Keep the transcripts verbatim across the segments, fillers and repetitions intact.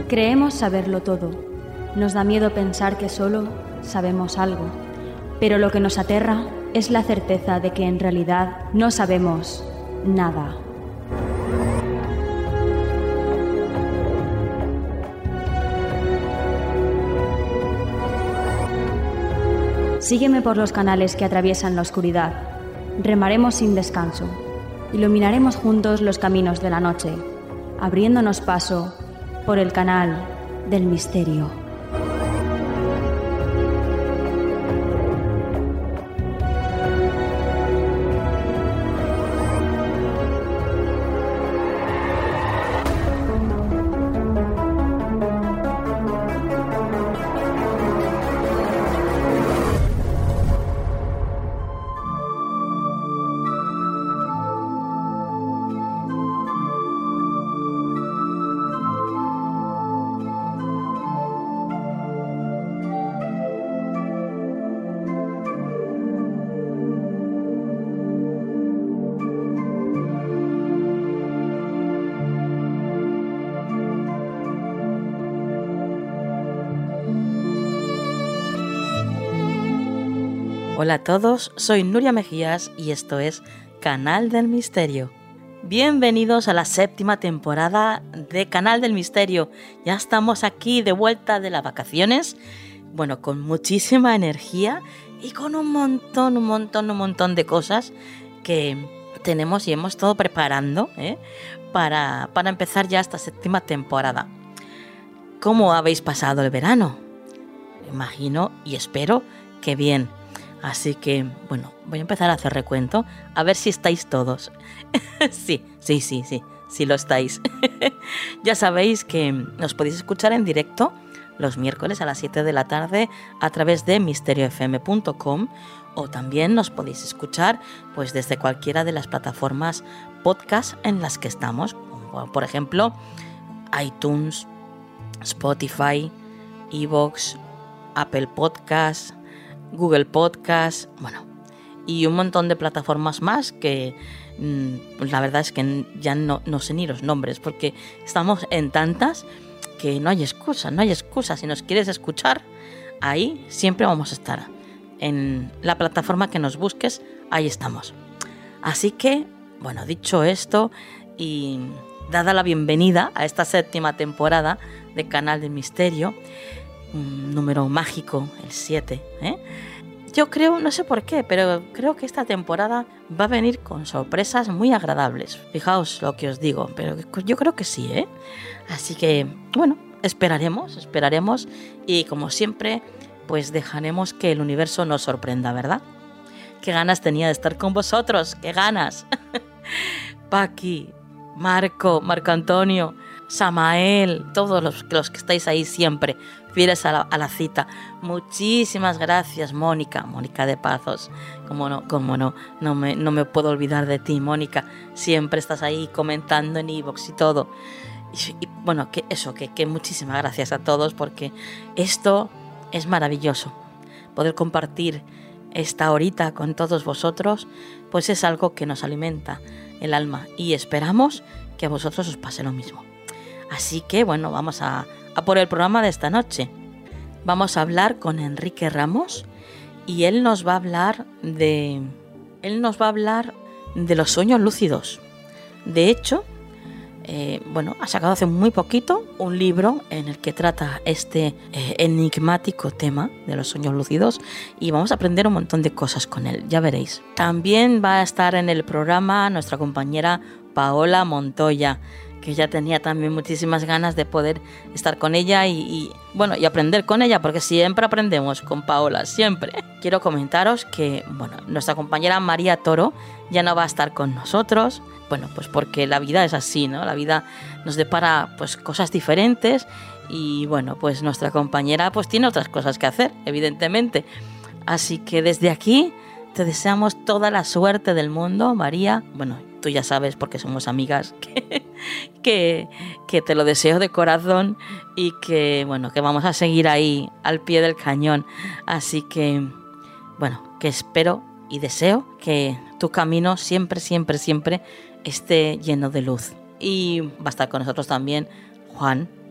Creemos saberlo todo. Nos da miedo pensar que solo sabemos algo. Pero lo que nos aterra es la certeza de que en realidad no sabemos nada. Sígueme por los canales que atraviesan la oscuridad. Remaremos sin descanso. Iluminaremos juntos los caminos de la noche, abriéndonos paso por el canal del misterio. Hola a todos, soy Nuria Mejías y esto es Canal del Misterio. Bienvenidos a la séptima temporada de Canal del Misterio. Ya estamos aquí de vuelta de las vacaciones, bueno, con muchísima energía y con un montón, un montón, un montón de cosas que tenemos y hemos estado preparando ¿eh? para, para empezar ya esta séptima temporada. ¿Cómo habéis pasado el verano? Imagino y espero que bien. Así que, bueno, voy a empezar a hacer recuento, a ver si estáis todos. sí, sí, sí, sí, sí lo estáis. Ya sabéis que nos podéis escuchar en directo los miércoles a las siete de la tarde a través de misterio f m punto com o también nos podéis escuchar pues desde cualquiera de las plataformas podcast en las que estamos. Por ejemplo, iTunes, Spotify, iVoox, Apple Podcasts, Google Podcast, bueno, y un montón de plataformas más que mmm, la verdad es que ya no, no sé ni los nombres porque estamos en tantas que no hay excusa, no hay excusa. Si nos quieres escuchar, ahí siempre vamos a estar. En la plataforma que nos busques, ahí estamos. Así que, bueno, dicho esto y dada la bienvenida a esta séptima temporada de Canal del Misterio, un número mágico, el siete, ¿eh? Yo creo, no sé por qué, pero creo que esta temporada va a venir con sorpresas muy agradables. Fijaos lo que os digo, pero yo creo que sí, ¿eh? Así que, bueno, esperaremos, esperaremos y como siempre, pues dejaremos que el universo nos sorprenda, ¿verdad? Qué ganas tenía de estar con vosotros, qué ganas. Paqui, Marco, Marco Antonio, Samael, todos los, los que estáis ahí siempre, fieles a la, a la cita. Muchísimas gracias, Mónica, Mónica de Pazos. Como no, como no, no me, no me puedo olvidar de ti, Mónica. Siempre estás ahí comentando en iVoox y todo. Y, y bueno, que eso, que, que muchísimas gracias a todos porque esto es maravilloso. Poder compartir esta horita con todos vosotros, pues es algo que nos alimenta el alma y esperamos que a vosotros os pase lo mismo. Así que bueno, vamos a, a por el programa de esta noche. Vamos a hablar con Enrique Ramos y él nos va a hablar de él nos va a hablar de los sueños lúcidos. De hecho, eh, bueno, ha sacado hace muy poquito un libro en el que trata este eh, enigmático tema de los sueños lúcidos y vamos a aprender un montón de cosas con él, ya veréis. También va a estar en el programa nuestra compañera Paola Montoya, que ya tenía también muchísimas ganas de poder estar con ella y, y bueno y aprender con ella, porque siempre aprendemos con Paola, siempre. Quiero comentaros que bueno, nuestra compañera María Toro ya no va a estar con nosotros, bueno, pues porque la vida es así, ¿no? La vida nos depara pues cosas diferentes y bueno, pues nuestra compañera pues tiene otras cosas que hacer, evidentemente. Así que desde aquí te deseamos toda la suerte del mundo, María. Bueno, tú ya sabes, porque somos amigas, que, que, que te lo deseo de corazón y que, bueno, que vamos a seguir ahí al pie del cañón. Así que, bueno, que espero y deseo que tu camino siempre, siempre, siempre esté lleno de luz. Y va a estar con nosotros también Juan,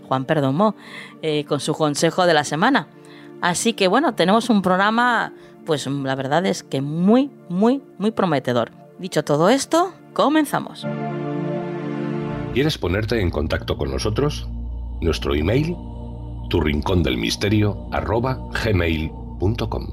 Juan Perdomo, eh, con su consejo de la semana. Así que bueno, tenemos un programa, pues la verdad es que muy, muy, muy prometedor. Dicho todo esto, comenzamos. ¿Quieres ponerte en contacto con nosotros? Nuestro email, turrincondelmisterio arroba gmail punto com.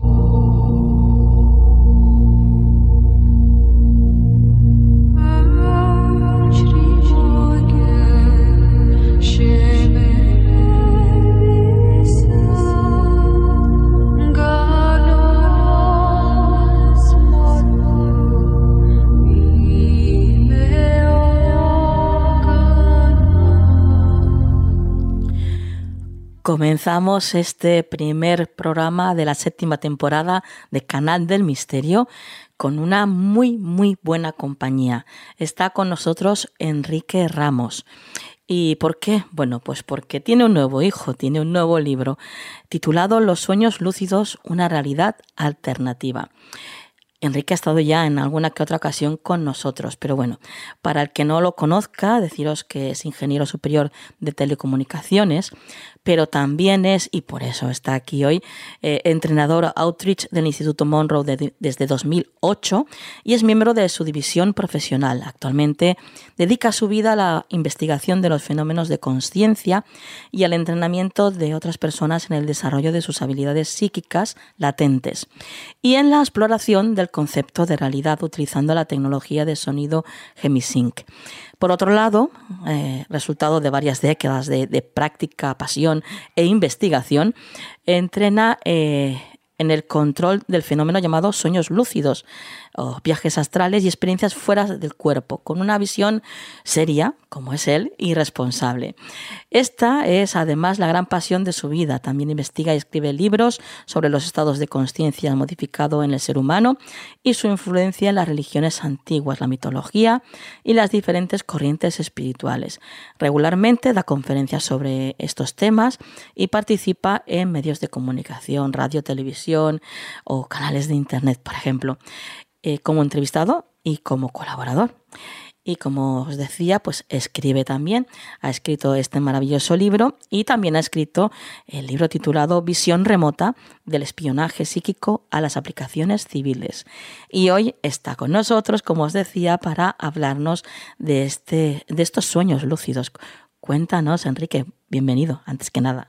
Comenzamos este primer programa de la séptima temporada de Canal del Misterio con una muy, muy buena compañía. Está con nosotros Enrique Ramos. ¿Y por qué? Bueno, pues porque tiene un nuevo hijo, tiene un nuevo libro titulado Los sueños lúcidos, una realidad alternativa. Enrique ha estado ya en alguna que otra ocasión con nosotros, pero bueno, para el que no lo conozca, deciros que es ingeniero superior de telecomunicaciones, pero también es, y por eso está aquí hoy, eh, entrenador Outreach del Instituto Monroe de, desde dos mil ocho y es miembro de su división profesional. Actualmente dedica su vida a la investigación de los fenómenos de consciencia y al entrenamiento de otras personas en el desarrollo de sus habilidades psíquicas latentes y en la exploración del concepto de realidad utilizando la tecnología de sonido Gemisync. Por otro lado, eh, resultado de varias décadas de, de práctica, pasión e investigación, entrena eh, en el control del fenómeno llamado sueños lúcidos, o viajes astrales y experiencias fuera del cuerpo, con una visión seria, como es él, y responsable. Esta es además la gran pasión de su vida. También investiga y escribe libros sobre los estados de consciencia modificado en el ser humano y su influencia en las religiones antiguas, la mitología y las diferentes corrientes espirituales. Regularmente da conferencias sobre estos temas y participa en medios de comunicación, radio, televisión o canales de internet, por ejemplo, eh, como entrevistado y como colaborador. Y como os decía, pues escribe también, ha escrito este maravilloso libro y también ha escrito el libro titulado Visión remota, del espionaje psíquico a las aplicaciones civiles. Y hoy está con nosotros, como os decía, para hablarnos de, este, de estos sueños lúcidos. Cuéntanos, Enrique, bienvenido, antes que nada.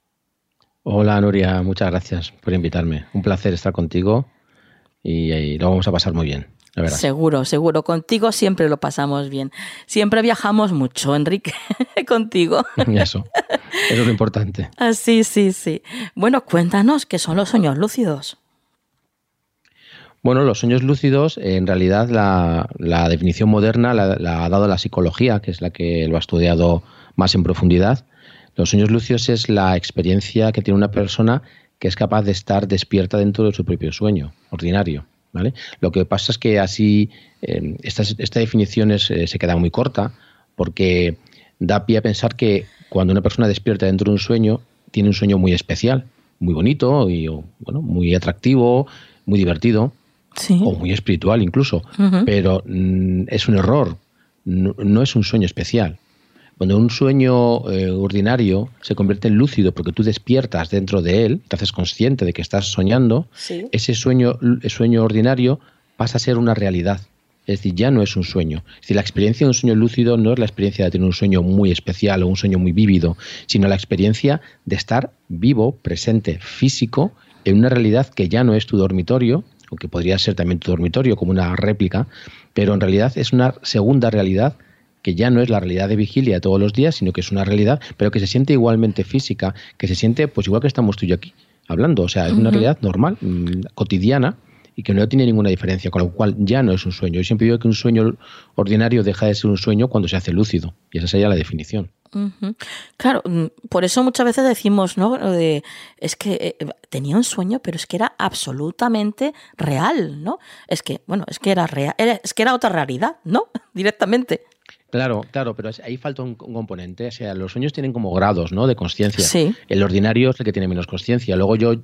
Hola, Nuria, muchas gracias por invitarme. Un placer estar contigo y, y lo vamos a pasar muy bien. Seguro, seguro. Contigo siempre lo pasamos bien. Siempre viajamos mucho, Enrique, contigo. Eso, eso es lo importante. Ah, sí, sí, sí. Bueno, cuéntanos, ¿qué son los sueños lúcidos? Bueno, los sueños lúcidos, en realidad la, la definición moderna la, la ha dado la psicología, que es la que lo ha estudiado más en profundidad. Los sueños lúcidos es la experiencia que tiene una persona que es capaz de estar despierta dentro de su propio sueño ordinario. ¿Vale? Lo que pasa es que así eh, esta, esta definición es, eh, se queda muy corta porque da pie a pensar que cuando una persona despierta dentro de un sueño, tiene un sueño muy especial, muy bonito y bueno, muy atractivo, muy divertido, sí, o muy espiritual incluso, uh-huh. Pero mm, es un error, no, no es un sueño especial. Cuando un sueño eh, ordinario se convierte en lúcido porque tú despiertas dentro de él, te haces consciente de que estás soñando, sí, ese sueño, el sueño ordinario pasa a ser una realidad. Es decir, ya no es un sueño. Es decir, la experiencia de un sueño lúcido no es la experiencia de tener un sueño muy especial o un sueño muy vívido, sino la experiencia de estar vivo, presente, físico, en una realidad que ya no es tu dormitorio, aunque podría ser también tu dormitorio como una réplica, pero en realidad es una segunda realidad que ya no es la realidad de vigilia todos los días, sino que es una realidad, pero que se siente igualmente física, que se siente pues igual que estamos tú y yo aquí hablando. O sea, es una uh-huh. realidad normal, mmm, cotidiana, y que no tiene ninguna diferencia, con lo cual ya no es un sueño. Yo siempre digo que un sueño ordinario deja de ser un sueño cuando se hace lúcido, y esa sería la definición. Uh-huh. Claro, por eso muchas veces decimos, ¿no? De, es que eh, tenía un sueño, pero es que era absolutamente real, ¿no? Es que, bueno, es que era real, era, es que era otra realidad, ¿no? Directamente. Claro, claro, pero ahí falta un, un componente. O sea, los sueños tienen como grados, ¿no?, de consciencia. Sí. El ordinario es el que tiene menos consciencia. Luego yo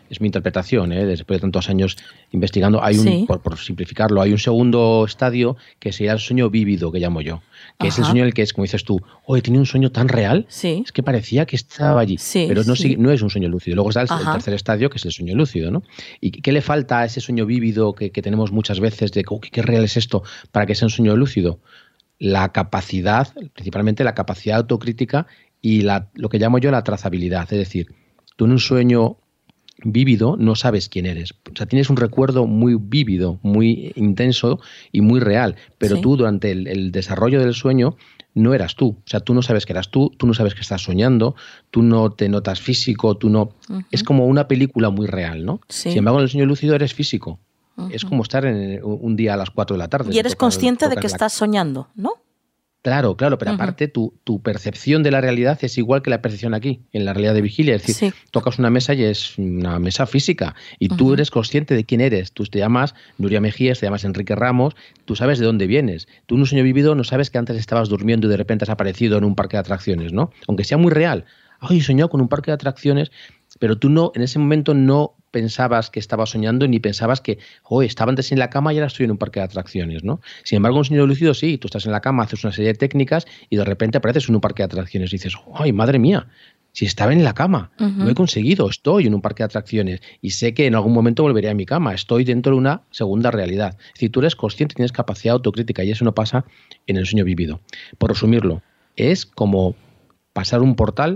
es mi interpretación, ¿eh? Después de tantos años investigando, hay un, Sí. por, por simplificarlo, hay un segundo estadio que sería el sueño vívido, que llamo yo, que es el Ajá. sueño en el que es, como dices tú, oye, tiene un sueño tan real, Sí. es que parecía que estaba allí, Sí, pero no, sí. sigue- no es un sueño lúcido. Luego está el, el Ajá. tercer estadio, que es el sueño lúcido, ¿no? ¿Y qué le falta a ese sueño vívido que, que tenemos muchas veces de oh, qué real es esto para que sea un sueño lúcido? La capacidad, principalmente la capacidad autocrítica y la, lo que llamo yo la trazabilidad. Es decir, tú en un sueño vívido no sabes quién eres. O sea, tienes un recuerdo muy vívido, muy intenso y muy real, pero Sí. tú durante el, el desarrollo del sueño no eras tú. O sea, tú no sabes que eras tú, tú no sabes que estás soñando, tú no te notas físico, tú no... Ujú. Es como una película muy real, ¿no? Sí. Sin embargo, en el sueño lúcido eres físico. Ujú. Es como estar en, un día a las cuatro de la tarde. Y eres Tocas- consciente de tocas que la- estás soñando, ¿no? Claro, claro, pero Ujú. aparte tu, tu percepción de la realidad es igual que la percepción aquí, en la realidad de vigilia. Es decir, Sí. tocas una mesa y es una mesa física y tú Ujú. eres consciente de quién eres. Tú te llamas Nuria Mejías, te llamas Enrique Ramos, tú sabes de dónde vienes. Tú en un sueño vivido no sabes que antes estabas durmiendo y de repente has aparecido en un parque de atracciones, ¿no? Aunque sea muy real. Ay, he soñado con un parque de atracciones, pero tú no, en ese momento no pensabas que estabas soñando ni pensabas que, oh, estaba antes en la cama y ahora estoy en un parque de atracciones, ¿no? Sin embargo, en un sueño lúcido sí, tú estás en la cama, haces una serie de técnicas y de repente apareces en un parque de atracciones y dices, ay, madre mía, si estaba en la cama, Ujú. lo he conseguido, estoy en un parque de atracciones y sé que en algún momento volveré a mi cama, estoy dentro de una segunda realidad. Es decir, tú eres consciente, tienes capacidad autocrítica y eso no pasa en el sueño vivido. Por resumirlo, es como pasar un portal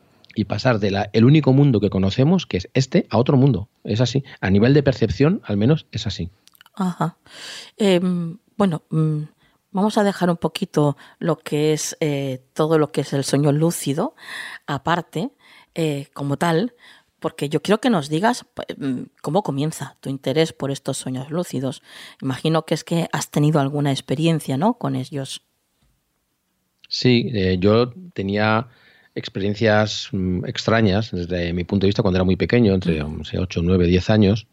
y pasar de la, el único mundo que conocemos, que es este, a otro mundo. Es así. A nivel de percepción, al menos, es así. Ajá. Eh, bueno, mm, vamos a dejar un poquito lo que es eh, todo lo que es el sueño lúcido, aparte, eh, como tal, porque yo quiero que nos digas pues, mm, cómo comienza tu interés por estos sueños lúcidos. Imagino que es que has tenido alguna experiencia, ¿no?, con ellos. Sí, eh, yo tenía experiencias mm, extrañas desde mi punto de vista cuando era muy pequeño, entre no sé, ocho, nueve, diez años.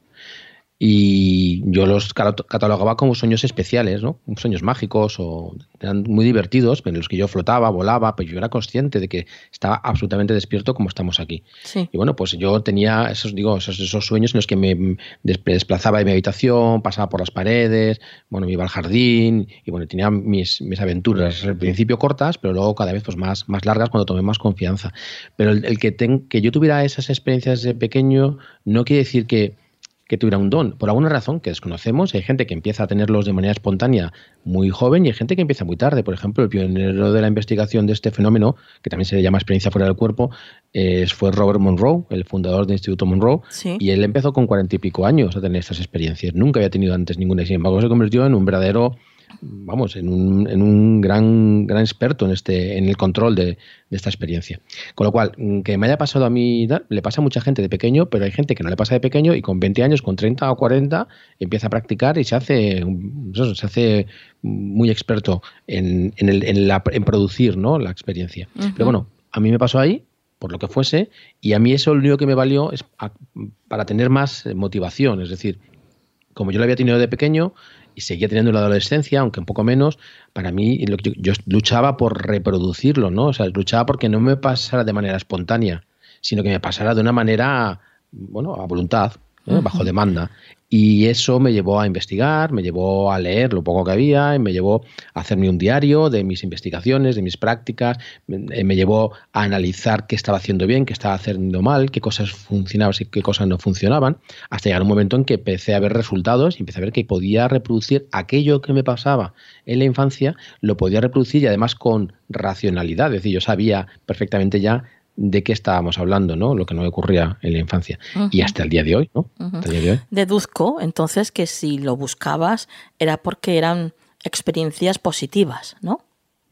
Y yo los catalogaba como sueños especiales, ¿no? Sueños mágicos o eran muy divertidos, pero en los que yo flotaba, volaba, pero yo era consciente de que estaba absolutamente despierto como estamos aquí. Sí. Y bueno, pues yo tenía esos, digo, esos, esos sueños en los que me desplazaba de mi habitación, pasaba por las paredes, bueno, me iba al jardín y bueno, tenía mis, mis aventuras al principio cortas, pero luego cada vez pues más, más largas cuando tomé más confianza. Pero el, el que, ten, que yo tuviera esas experiencias de pequeño no quiere decir que que tuviera un don. Por alguna razón que desconocemos, hay gente que empieza a tenerlos de manera espontánea muy joven y hay gente que empieza muy tarde. Por ejemplo, el pionero de la investigación de este fenómeno, que también se le llama experiencia fuera del cuerpo, eh, fue Robert Monroe, el fundador del Instituto Monroe, Sí. y él empezó con cuarenta y pico años a tener estas experiencias. Nunca había tenido antes ninguna. Sin embargo, se convirtió en un verdadero, vamos, en un, en un gran, gran experto en, este, en el control de, de esta experiencia. Con lo cual, que me haya pasado a mí, le pasa a mucha gente de pequeño, pero hay gente que no le pasa de pequeño y con veinte años, con treinta o cuarenta, empieza a practicar y se hace, eso, se hace muy experto en, en, el, en, la, en producir, ¿no?, la experiencia. Uh-huh. Pero bueno, a mí me pasó ahí, por lo que fuese, y a mí eso lo único que me valió es a, para tener más motivación. Es decir, como yo lo había tenido de pequeño y seguía teniendo en la adolescencia, aunque un poco menos, para mí yo, yo luchaba por reproducirlo, ¿no? O sea, luchaba porque no me pasara de manera espontánea, sino que me pasara de una manera, bueno, a voluntad, ¿eh? Uh-huh. Bajo demanda. Y eso me llevó a investigar, me llevó a leer lo poco que había, y me llevó a hacerme un diario de mis investigaciones, de mis prácticas, me, me llevó a analizar qué estaba haciendo bien, qué estaba haciendo mal, qué cosas funcionaban y qué cosas no funcionaban, hasta llegar a un momento en que empecé a ver resultados y empecé a ver que podía reproducir aquello que me pasaba en la infancia, lo podía reproducir y además con racionalidad, es decir, yo sabía perfectamente ya de qué estábamos hablando, ¿no? Lo que no ocurría en la infancia. Uh-huh. Y hasta el día de hoy, ¿no? Uh-huh. Hasta el día de hoy. Deduzco, entonces, que si lo buscabas era porque eran experiencias positivas, ¿no?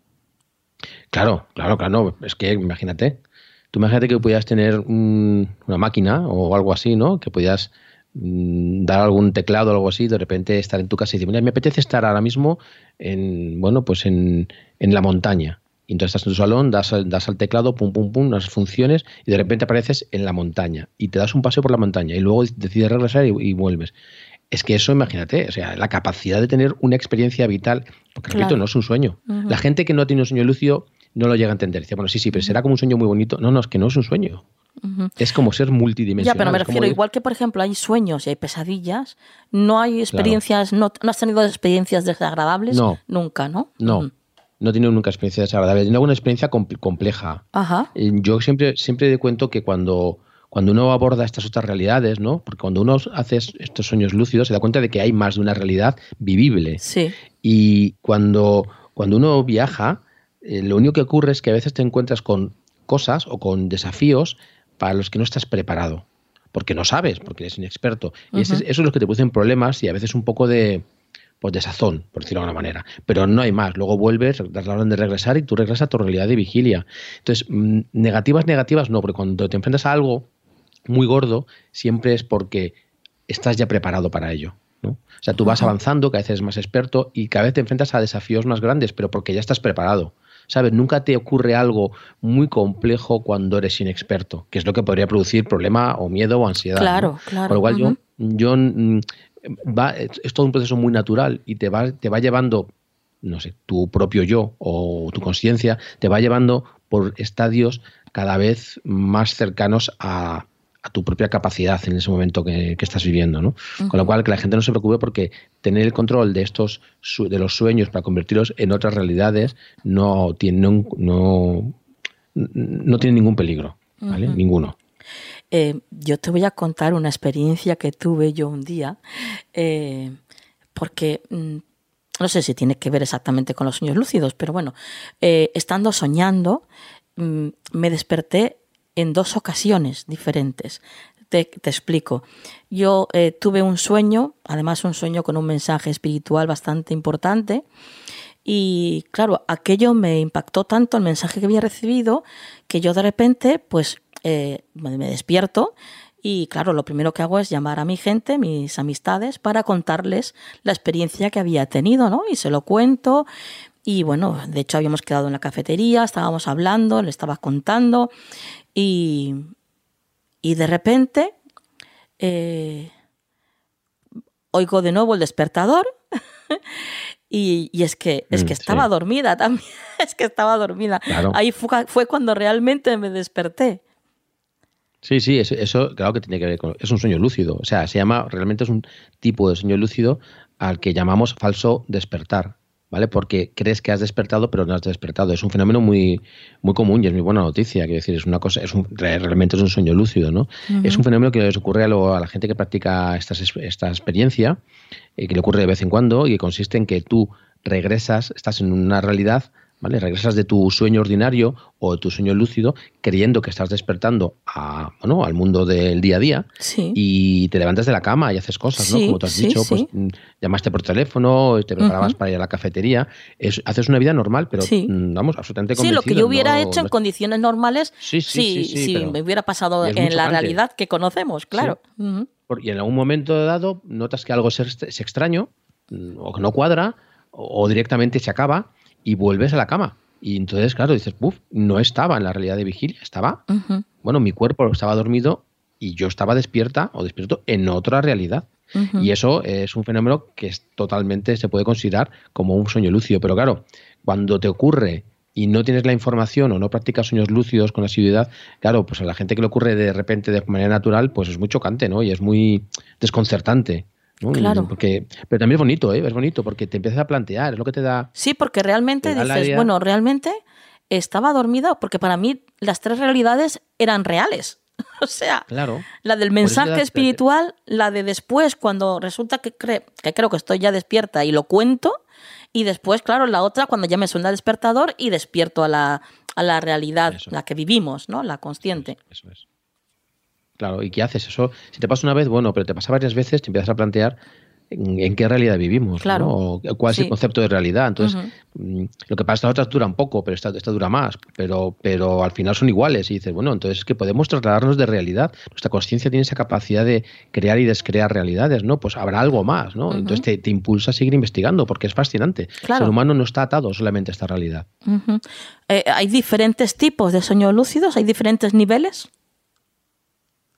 Claro, claro, claro. Es que imagínate, tú imagínate que pudieras tener un, una máquina o algo así, ¿no? Que pudieras mmm, dar algún teclado o algo así, de repente estar en tu casa y decir, mira, me apetece estar ahora mismo en, bueno, pues en, en la montaña. Y entonces estás en tu salón, das, das al teclado, pum, pum, pum, unas funciones y de repente apareces en la montaña y te das un paseo por la montaña y luego decides regresar y, y vuelves. Es que eso, imagínate, o sea, la capacidad de tener una experiencia vital, porque claro. repito, no es un sueño. Uh-huh. La gente que no tiene un sueño lúcido no lo llega a entender. Dice, bueno, sí, sí, pero será como un sueño muy bonito. No, no, es que no es un sueño. Uh-huh. Es como ser multidimensional. Ya, pero me refiero, como... igual que por ejemplo hay sueños y hay pesadillas, no hay experiencias, claro. no, ¿no has tenido experiencias desagradables? No. Nunca, ¿no? No. Uh-huh. No he tenido nunca experiencias desagradables. Tengo una experiencia compl- compleja. Ajá. Yo siempre, siempre cuento que cuando, cuando uno aborda estas otras realidades, ¿no? Porque cuando uno hace estos sueños lúcidos se da cuenta de que hay más de una realidad vivible. Sí. Y cuando, cuando uno viaja, eh, lo único que ocurre es que a veces te encuentras con cosas o con desafíos para los que no estás preparado. Porque no sabes, porque eres inexperto. Uh-huh. Y ese, eso es lo que te producen problemas y a veces un poco de... pues de sazón, por decirlo de alguna manera. Pero no hay más. Luego vuelves, das la orden de regresar y tú regresas a tu realidad de vigilia. Entonces, mmm, negativas, negativas no, porque cuando te enfrentas a algo muy gordo, siempre es porque estás ya preparado para ello, ¿no? O sea, tú vas avanzando, cada vez eres más experto y cada vez te enfrentas a desafíos más grandes, pero porque ya estás preparado. ¿Sabes? Nunca te ocurre algo muy complejo cuando eres inexperto, que es lo que podría producir problema o miedo o ansiedad. Claro, ¿no? claro. Por lo cual uh-huh. yo... yo mmm, Va, es todo un proceso muy natural y te va, te va llevando, no sé, tu propio yo o tu conciencia te va llevando por estadios cada vez más cercanos a, a tu propia capacidad en ese momento que, que estás viviendo, ¿no? Uh-huh. Con lo cual que la gente no se preocupe porque tener el control de estos de los sueños para convertirlos en otras realidades no tiene, no, no, no tiene ningún peligro, ¿vale? Uh-huh. Ninguno. Eh, yo te voy a contar una experiencia que tuve yo un día, eh, porque mmm, no sé si tiene que ver exactamente con los sueños lúcidos, pero bueno, eh, estando soñando, mmm, me desperté en dos ocasiones diferentes. Te, te explico. Yo eh, tuve un sueño, además un sueño con un mensaje espiritual bastante importante, y claro, aquello me impactó tanto el mensaje que había recibido que yo de repente, pues, Eh, me despierto y claro, lo primero que hago es llamar a mi gente, mis amistades, para contarles la experiencia que había tenido, ¿no? Y se lo cuento y bueno, de hecho habíamos quedado en la cafetería, estábamos hablando, le estaba contando y, y de repente eh, oigo de nuevo el despertador y, y es que, es que estaba sí. dormida también, es que estaba dormida. Claro. Ahí fue, fue cuando realmente me desperté. Sí, sí, eso, eso claro que tiene que ver con... Es un sueño lúcido, o sea, se llama... Realmente es un tipo de sueño lúcido al que llamamos falso despertar, ¿vale? Porque crees que has despertado, pero no has despertado. Es un fenómeno muy, muy común y es muy buena noticia. Quiero decir, es una cosa... es un, realmente es un sueño lúcido, ¿no? Uh-huh. Es un fenómeno que les ocurre a, lo, a la gente que practica estas, esta experiencia, eh, que le ocurre de vez en cuando y que consiste en que tú regresas, estás en una realidad... ¿Vale? Regresas de tu sueño ordinario o de tu sueño lúcido creyendo que estás despertando a, bueno, al mundo del día a día sí. y te levantas de la cama y haces cosas, sí, ¿no? Como tú has sí, dicho, sí. pues llamaste por teléfono, te preparabas uh-huh. para ir a la cafetería, es, haces una vida normal, pero sí. vamos, absolutamente Sí, convencido. lo que yo hubiera no, hecho no... en condiciones normales, sí, sí, sí, sí, si pero... me hubiera pasado en la chocante. Realidad que conocemos, claro. Sí. Uh-huh. Y en algún momento dado notas que algo es, es extraño o que no cuadra o, o directamente se acaba y vuelves a la cama. Y entonces, claro, dices, uff, no estaba en la realidad de vigilia, estaba, uh-huh. bueno, mi cuerpo estaba dormido y yo estaba despierta o despierto en otra realidad. Uh-huh. Y eso es un fenómeno que es totalmente se puede considerar como un sueño lúcido. Pero claro, cuando te ocurre y no tienes la información o no practicas sueños lúcidos con asiduidad, claro, pues a la gente que le ocurre de repente de manera natural, pues es muy chocante, ¿no? Y es muy desconcertante. ¿no? Claro. Porque, pero también es bonito, ¿eh? Es bonito porque te empiezas a plantear, es lo que te da... Sí, porque realmente dices, área... bueno, realmente estaba dormida porque para mí las tres realidades eran reales. O sea, claro. La del mensaje espiritual, la de después cuando resulta que, cre- que creo que estoy ya despierta y lo cuento, y después, claro, la otra cuando ya me suena el despertador y despierto a la, a la realidad, eso. La que vivimos, ¿no? La consciente. Eso es. Claro, ¿y qué haces? Eso, si te pasa una vez, bueno, pero te pasa varias veces, te empiezas a plantear en, en qué realidad vivimos, claro. ¿no? O cuál es sí. el concepto de realidad. Entonces, uh-huh. lo que pasa es que las otras duran poco, pero esta, esta dura más, pero, pero al final son iguales. Y dices, bueno, entonces es que podemos trasladarnos de realidad. Nuestra conciencia tiene esa capacidad de crear y descrear realidades, ¿no? Pues habrá algo más, ¿no? Uh-huh. Entonces te, te impulsa a seguir investigando porque es fascinante. Claro. El ser humano no está atado solamente a esta realidad. Uh-huh. Eh, ¿Hay diferentes tipos de sueños lúcidos? ¿Hay diferentes niveles?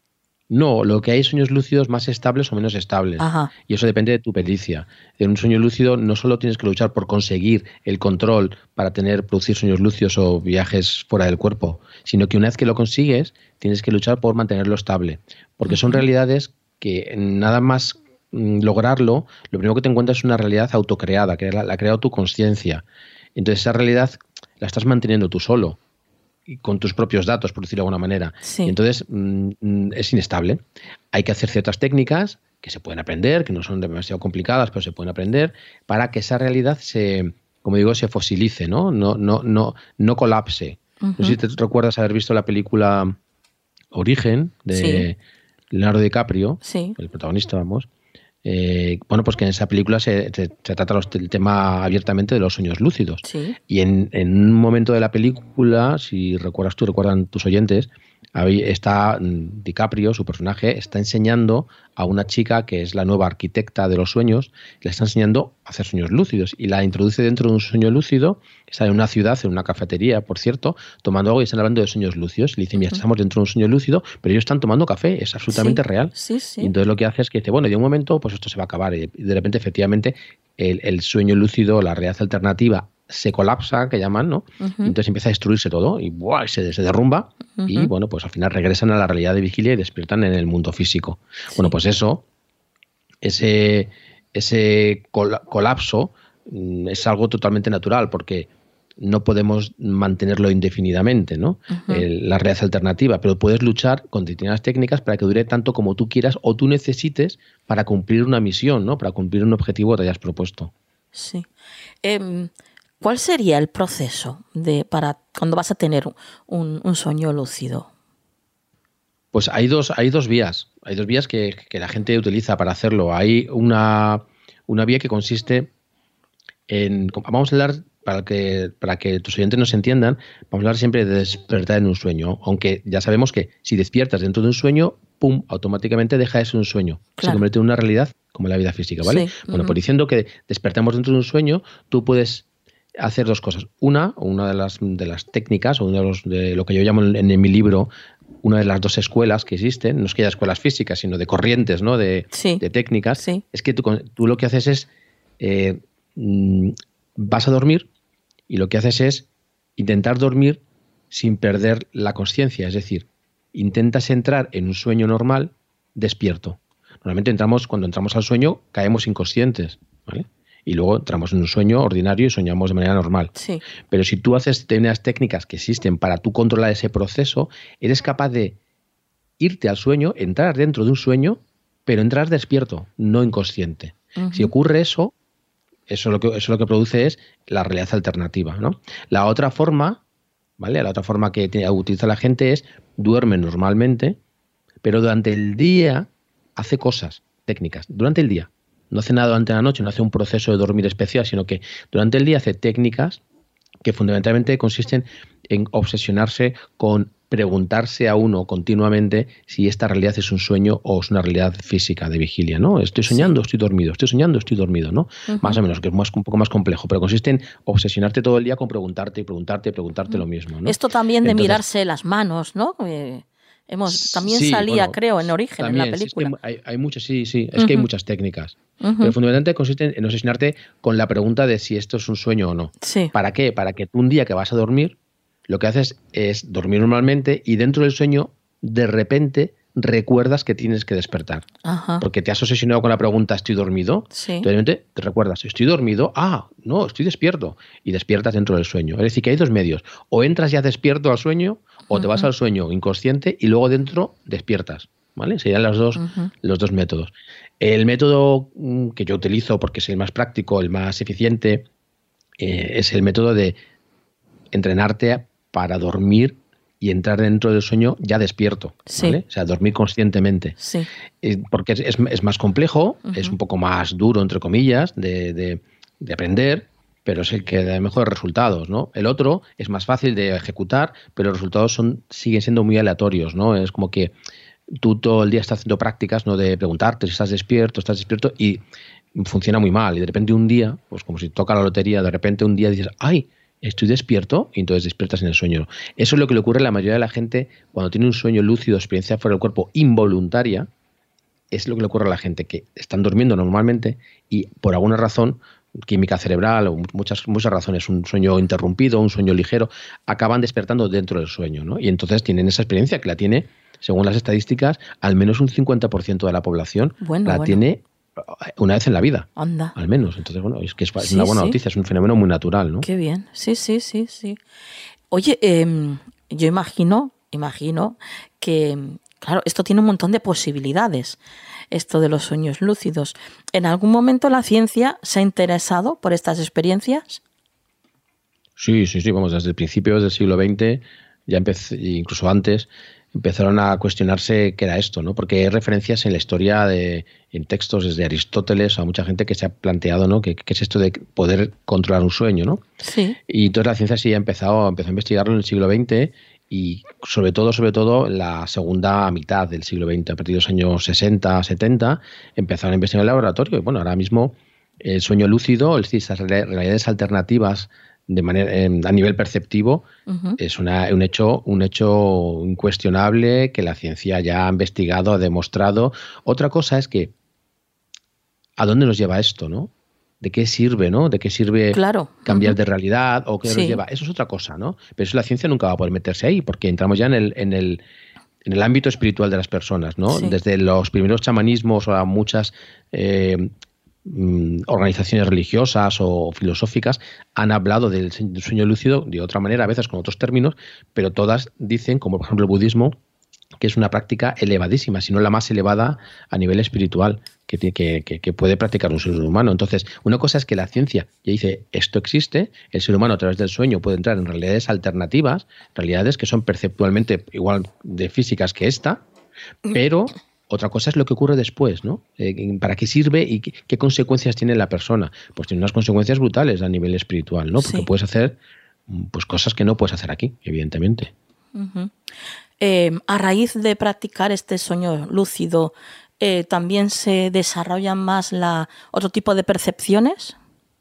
No, lo que hay es sueños lúcidos más estables o menos estables. Ajá. Y eso depende de tu pericia. En un sueño lúcido no solo tienes que luchar por conseguir el control para tener, producir sueños lúcidos o viajes fuera del cuerpo, sino que una vez que lo consigues, tienes que luchar por mantenerlo estable. Porque son realidades que nada más mm, lograrlo, lo primero que te encuentras es una realidad autocreada, que la, la ha creado tu conciencia. Entonces esa realidad la estás manteniendo tú solo, con tus propios datos, por decirlo de alguna manera. Sí. Y entonces mm, es inestable. Hay que hacer ciertas técnicas que se pueden aprender, que no son demasiado complicadas, pero se pueden aprender, para que esa realidad se, como digo, se fosilice, ¿no? No, no, no, no colapse. Uh-huh. No sé si te recuerdas haber visto la película Origen de sí. Leonardo DiCaprio, sí. el protagonista, vamos. Eh, bueno, pues que en esa película se, se, se trata los, el tema abiertamente de los sueños lúcidos. Sí. Y en, en un momento de la película, si recuerdas tú, recuerdan tus oyentes, ahí está DiCaprio, su personaje, está enseñando a una chica que es la nueva arquitecta de los sueños, le está enseñando a hacer sueños lúcidos y la introduce dentro de un sueño lúcido. Está en una ciudad, en una cafetería, por cierto, tomando algo y están hablando de sueños lúcidos. Le dice, mira, estamos dentro de un sueño lúcido, pero ellos están tomando café, es absolutamente sí, real. Sí, sí. Y entonces lo que hace es que dice, bueno, de un momento, pues esto se va a acabar. Y de repente, efectivamente, el, el sueño lúcido, la realidad alternativa, se colapsa, que llaman, ¿no? Uh-huh. Y entonces empieza a destruirse todo y ¡buah! Se, se derrumba. Uh-huh. Y bueno, pues al final regresan a la realidad de vigilia y despiertan en el mundo físico. Sí. Bueno, pues eso, ese, ese col- colapso es algo totalmente natural, porque no podemos mantenerlo indefinidamente, ¿no? Uh-huh. El, la realidad alternativa, pero puedes luchar con determinadas técnicas para que dure tanto como tú quieras o tú necesites para cumplir una misión, ¿no? Para cumplir un objetivo que te hayas propuesto. Sí. Eh, ¿Cuál sería el proceso de para cuando vas a tener un, un sueño lúcido? Pues hay dos, hay dos vías. Hay dos vías que, que la gente utiliza para hacerlo. Hay una, una vía que consiste en... Vamos a hablar, para que, para que tus oyentes nos entiendan, vamos a hablar siempre de despertar en un sueño. Aunque ya sabemos que si despiertas dentro de un sueño, ¡pum!, automáticamente deja de ser un sueño. Claro. Se convierte en una realidad como la vida física, ¿vale? Sí. Bueno, uh-huh. Pues diciendo que despertamos dentro de un sueño, tú puedes hacer dos cosas. Una, una de las, de las técnicas, o uno de, los, de lo que yo llamo en, en mi libro, una de las dos escuelas que existen, no es que haya escuelas físicas, sino de corrientes, ¿no? De, sí. de técnicas, sí. es que tú, tú lo que haces es, eh, vas a dormir y lo que haces es intentar dormir sin perder la conciencia, es decir, intentas entrar en un sueño normal despierto. Normalmente entramos, cuando entramos al sueño, caemos inconscientes, ¿vale? Y luego entramos en un sueño ordinario y soñamos de manera normal. Sí. Pero si tú haces determinadas técnicas que existen para tú controlar ese proceso, eres capaz de irte al sueño, entrar dentro de un sueño, pero entrar despierto, no inconsciente. Uh-huh. Si ocurre eso, eso lo que, eso lo que produce es la realidad alternativa, ¿no? La otra forma, ¿vale? La otra forma que te, utiliza la gente es duerme normalmente, pero durante el día hace cosas técnicas. Durante el día. No hace nada durante la noche, no hace un proceso de dormir especial, sino que durante el día hace técnicas que fundamentalmente consisten en obsesionarse con preguntarse a uno continuamente si esta realidad es un sueño o es una realidad física de vigilia, ¿no? Estoy soñando, estoy dormido, estoy soñando, estoy dormido, ¿no? Uh-huh. Más o menos, que es más, un poco más complejo, pero consiste en obsesionarte todo el día con preguntarte y preguntarte y preguntarte uh-huh. lo mismo, ¿no? Esto también de Entonces, mirarse las manos, ¿no? Eh... Hemos, también sí, salía, bueno, creo, en Origen, también, en la película. Sí, es que hay, hay muchas, sí, sí, es uh-huh. que hay muchas técnicas. Uh-huh. Pero fundamentalmente consiste en obsesionarte con la pregunta de si esto es un sueño o no. Sí. ¿Para qué? Para que tú un día que vas a dormir, lo que haces es dormir normalmente y dentro del sueño, de repente, recuerdas que tienes que despertar. Uh-huh. Porque te has obsesionado con la pregunta ¿estoy dormido? Sí. Entonces, de repente te recuerdas, ¿estoy dormido? Ah, no, estoy despierto. Y despiertas dentro del sueño. Es decir, que hay dos medios. O entras ya despierto al sueño, o uh-huh. te vas al sueño inconsciente y luego dentro despiertas, ¿vale? Serían los dos, uh-huh. los dos métodos. El método que yo utilizo, porque es el más práctico, el más eficiente, eh, es el método de entrenarte para dormir y entrar dentro del sueño ya despierto, ¿vale? Sí. O sea, dormir conscientemente. Sí. Eh, porque es, es, es más complejo, uh-huh. es un poco más duro, entre comillas, de, de, de aprender, pero es el que da mejores resultados, ¿no? El otro es más fácil de ejecutar, pero los resultados son siguen siendo muy aleatorios, ¿no? Es como que tú todo el día estás haciendo prácticas, ¿no? De preguntarte si estás despierto, estás despierto, y funciona muy mal. Y de repente un día, pues como si toca la lotería, de repente un día dices, ¡ay! estoy despierto y entonces despiertas en el sueño. Eso es lo que le ocurre a la mayoría de la gente cuando tiene un sueño lúcido, experiencia fuera del cuerpo involuntaria. Es lo que le ocurre a la gente, que están durmiendo normalmente y por alguna razón, química cerebral o muchas, muchas razones, un sueño interrumpido, un sueño ligero, acaban despertando dentro del sueño, ¿no? Y entonces tienen esa experiencia que la tiene, según las estadísticas, al menos un cincuenta por ciento de la población bueno, la bueno. tiene una vez en la vida. Anda. Al menos. Entonces, bueno, es que es, Sí, una buena sí. noticia, es un fenómeno muy natural, ¿no? Qué bien. Sí, sí, sí, sí. Oye, eh, yo imagino, imagino que, claro, esto tiene un montón de posibilidades, esto de los sueños lúcidos. ¿En algún momento la ciencia se ha interesado por estas experiencias? Sí, sí, sí, vamos, desde principios del siglo veinte, ya empecé, incluso antes, empezaron a cuestionarse qué era esto, ¿no? Porque hay referencias en la historia, de, en textos desde Aristóteles a mucha gente que se ha planteado, ¿no? ¿Qué, qué es esto de poder controlar un sueño, ¿no? Sí. Y entonces la ciencia sí ha empezado, empezó a investigarlo en el siglo veinte y sobre todo, sobre todo, la segunda mitad del siglo veinte, a partir de los años sesenta, setenta, empezaron a investigar en el laboratorio. Y bueno, ahora mismo el sueño lúcido, es decir, esas realidades alternativas de manera eh, a nivel perceptivo, uh-huh. es una, un hecho un hecho incuestionable que la ciencia ya ha investigado, ha demostrado. Otra cosa es que ¿a dónde nos lleva esto, no? ¿De qué sirve, no? ¿De qué sirve claro. cambiar uh-huh. de realidad o qué sí. nos lleva? Eso es otra cosa, ¿no? Pero eso la ciencia nunca va a poder meterse ahí porque entramos ya en el en el en el ámbito espiritual de las personas, ¿no? Sí. Desde los primeros chamanismos a muchas eh, organizaciones religiosas o filosóficas han hablado del sueño lúcido de otra manera, a veces con otros términos, pero todas dicen, como por ejemplo el budismo, que es una práctica elevadísima, si no la más elevada a nivel espiritual que, que, que, que puede practicar un ser humano. Entonces, una cosa es que la ciencia ya dice, esto existe, el ser humano a través del sueño puede entrar en realidades alternativas, realidades que son perceptualmente igual de físicas que esta, pero otra cosa es lo que ocurre después, ¿no? Eh, ¿Para qué sirve y qué, qué consecuencias tiene la persona? Pues tiene unas consecuencias brutales a nivel espiritual, ¿no? Porque sí. puedes hacer pues cosas que no puedes hacer aquí, evidentemente. Uh-huh. Eh, a raíz de practicar este sueño lúcido, eh, ¿también se desarrollan más la, otro tipo de percepciones?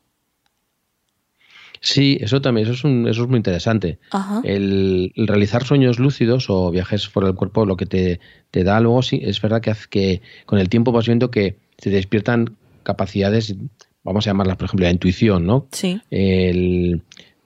Sí, eso también, eso es, un, eso es muy interesante. El, el realizar sueños lúcidos o viajes fuera del cuerpo, lo que te, te da luego, sí, es verdad que, que con el tiempo vas viendo que se despiertan capacidades, vamos a llamarlas, por ejemplo, la intuición, ¿no? Sí. El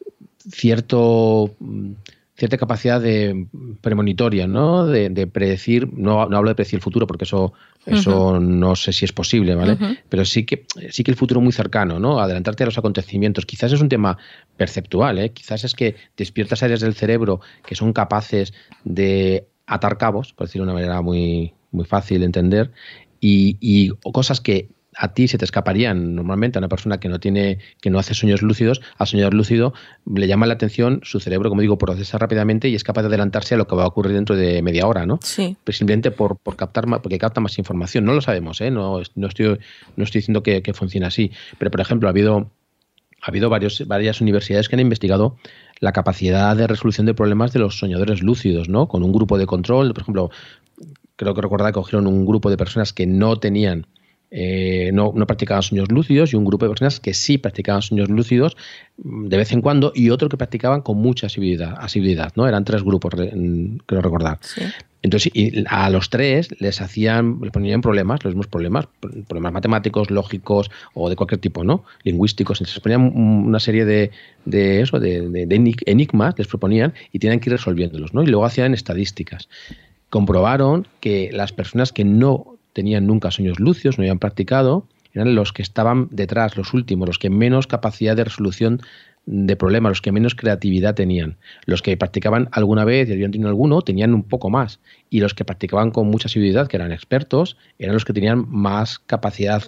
cierto... cierta capacidad de premonitoria, ¿no? De, de predecir, no, no hablo de predecir el futuro porque eso, eso uh-huh. no sé si es posible, ¿vale? Uh-huh. Pero sí que, sí que el futuro muy cercano, ¿no? Adelantarte a los acontecimientos. Quizás es un tema perceptual, ¿eh? Quizás es que despiertas áreas del cerebro que son capaces de atar cabos, por decirlo de una manera muy, muy fácil de entender, y, y cosas que a ti se te escaparían normalmente a una persona que no tiene, que no hace sueños lúcidos. Al soñador lúcido le llama la atención, su cerebro, como digo, procesa rápidamente y es capaz de adelantarse a lo que va a ocurrir dentro de media hora, ¿no? Sí. Pero simplemente por, por captar más, porque capta más información. No lo sabemos, ¿eh? No, no estoy, no estoy diciendo que, que funcione así. Pero, por ejemplo, ha habido, ha habido varios, varias universidades que han investigado la capacidad de resolución de problemas de los soñadores lúcidos, ¿no? Con un grupo de control. Por ejemplo, creo que recordar que cogieron un grupo de personas que no tenían Eh, no, no practicaban sueños lúcidos y un grupo de personas que sí practicaban sueños lúcidos de vez en cuando y otro que practicaban con mucha asiduidad, asiduidad, ¿no? Eran tres grupos, creo recordar. Sí. Entonces, y a los tres les hacían, les ponían problemas, los mismos problemas, problemas matemáticos, lógicos o de cualquier tipo, ¿no? Lingüísticos. Entonces, les ponían una serie de, de eso, de, de, de enigmas, les proponían y tenían que ir resolviéndolos, ¿no? Y luego hacían estadísticas. Comprobaron que las personas que no tenían nunca sueños lúcidos, no habían practicado, eran los que estaban detrás, los últimos, los que menos capacidad de resolución de problemas, los que menos creatividad tenían. Los que practicaban alguna vez y habían tenido alguno, tenían un poco más. Y los que practicaban con mucha asiduidad, que eran expertos, eran los que tenían más capacidad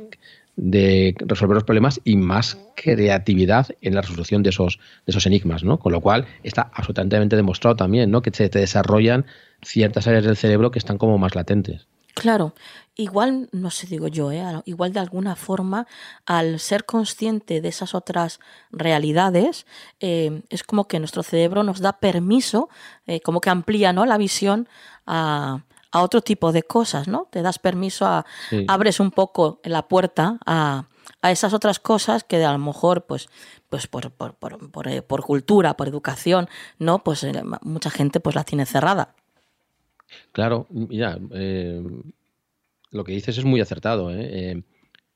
de resolver los problemas y más creatividad en la resolución de esos, de esos enigmas, ¿no? Con lo cual está absolutamente demostrado también, ¿no? Que se te desarrollan ciertas áreas del cerebro que están como más latentes. Claro, igual, no sé, digo yo, ¿eh? igual de alguna forma, al ser consciente de esas otras realidades, eh, es como que nuestro cerebro nos da permiso, eh, como que amplía, ¿no?, la visión a, a otro tipo de cosas, ¿no? Te das permiso a, sí. abres un poco la puerta a, a esas otras cosas que a lo mejor, pues, pues por, por, por, por, por cultura, por educación, ¿no? Pues eh, mucha gente pues la tiene cerrada. Claro, mira, eh, lo que dices es muy acertado, ¿eh? Eh,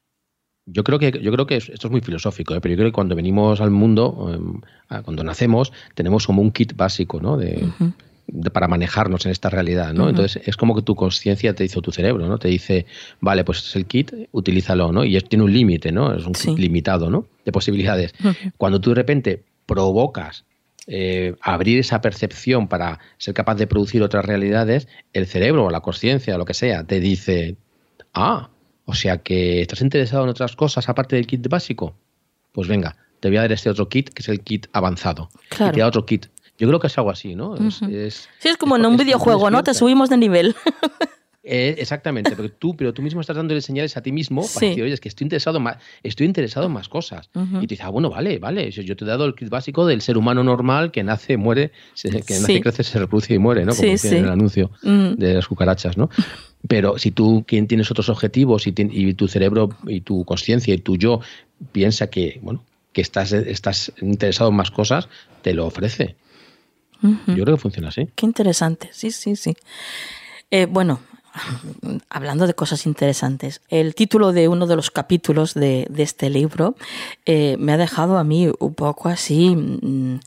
yo creo que yo creo que esto es muy filosófico, ¿eh? Pero yo creo que cuando venimos al mundo, eh, cuando nacemos, tenemos como un kit básico, ¿no? De, uh-huh. de, para manejarnos en esta realidad, ¿no? Uh-huh. Entonces es como que tu conciencia te dice, o tu cerebro, ¿no? Te dice, vale, pues es el kit, utilízalo, ¿no? Y es, tiene un límite, ¿no? Es un sí. kit limitado, ¿no? De posibilidades. Uh-huh. Cuando tú de repente provocas Eh, abrir esa percepción para ser capaz de producir otras realidades, el cerebro o la conciencia o lo que sea te dice, ah, o sea que estás interesado en otras cosas aparte del kit básico, pues venga, te voy a dar este otro kit que es el kit avanzado. Claro. Y te da otro kit. Yo creo que es algo así, ¿no? Uh-huh. es, es, sí, es como es, en un videojuego, ¿no? Te subimos de nivel. Eh, exactamente, pero tú, pero tú mismo estás dándole señales a ti mismo para sí. decir, oye, es que estoy interesado, más, estoy interesado en más cosas. Uh-huh. Y te dices, ah, bueno, vale, vale, yo te he dado el kit básico del ser humano normal que nace, muere, se, que sí. nace, crece, se reproduce y muere, ¿no? Como sí, decía sí. en el anuncio uh-huh. de las cucarachas, ¿no? Pero si tú quien tienes otros objetivos y, te, y tu cerebro y tu conciencia y tu yo piensa que, bueno, que estás, estás interesado en más cosas, te lo ofrece. Uh-huh. Yo creo que funciona así. Qué interesante, sí, sí, sí. Eh, bueno, hablando de cosas interesantes, el título de uno de los capítulos de, de este libro eh, me ha dejado a mí un poco así mmm,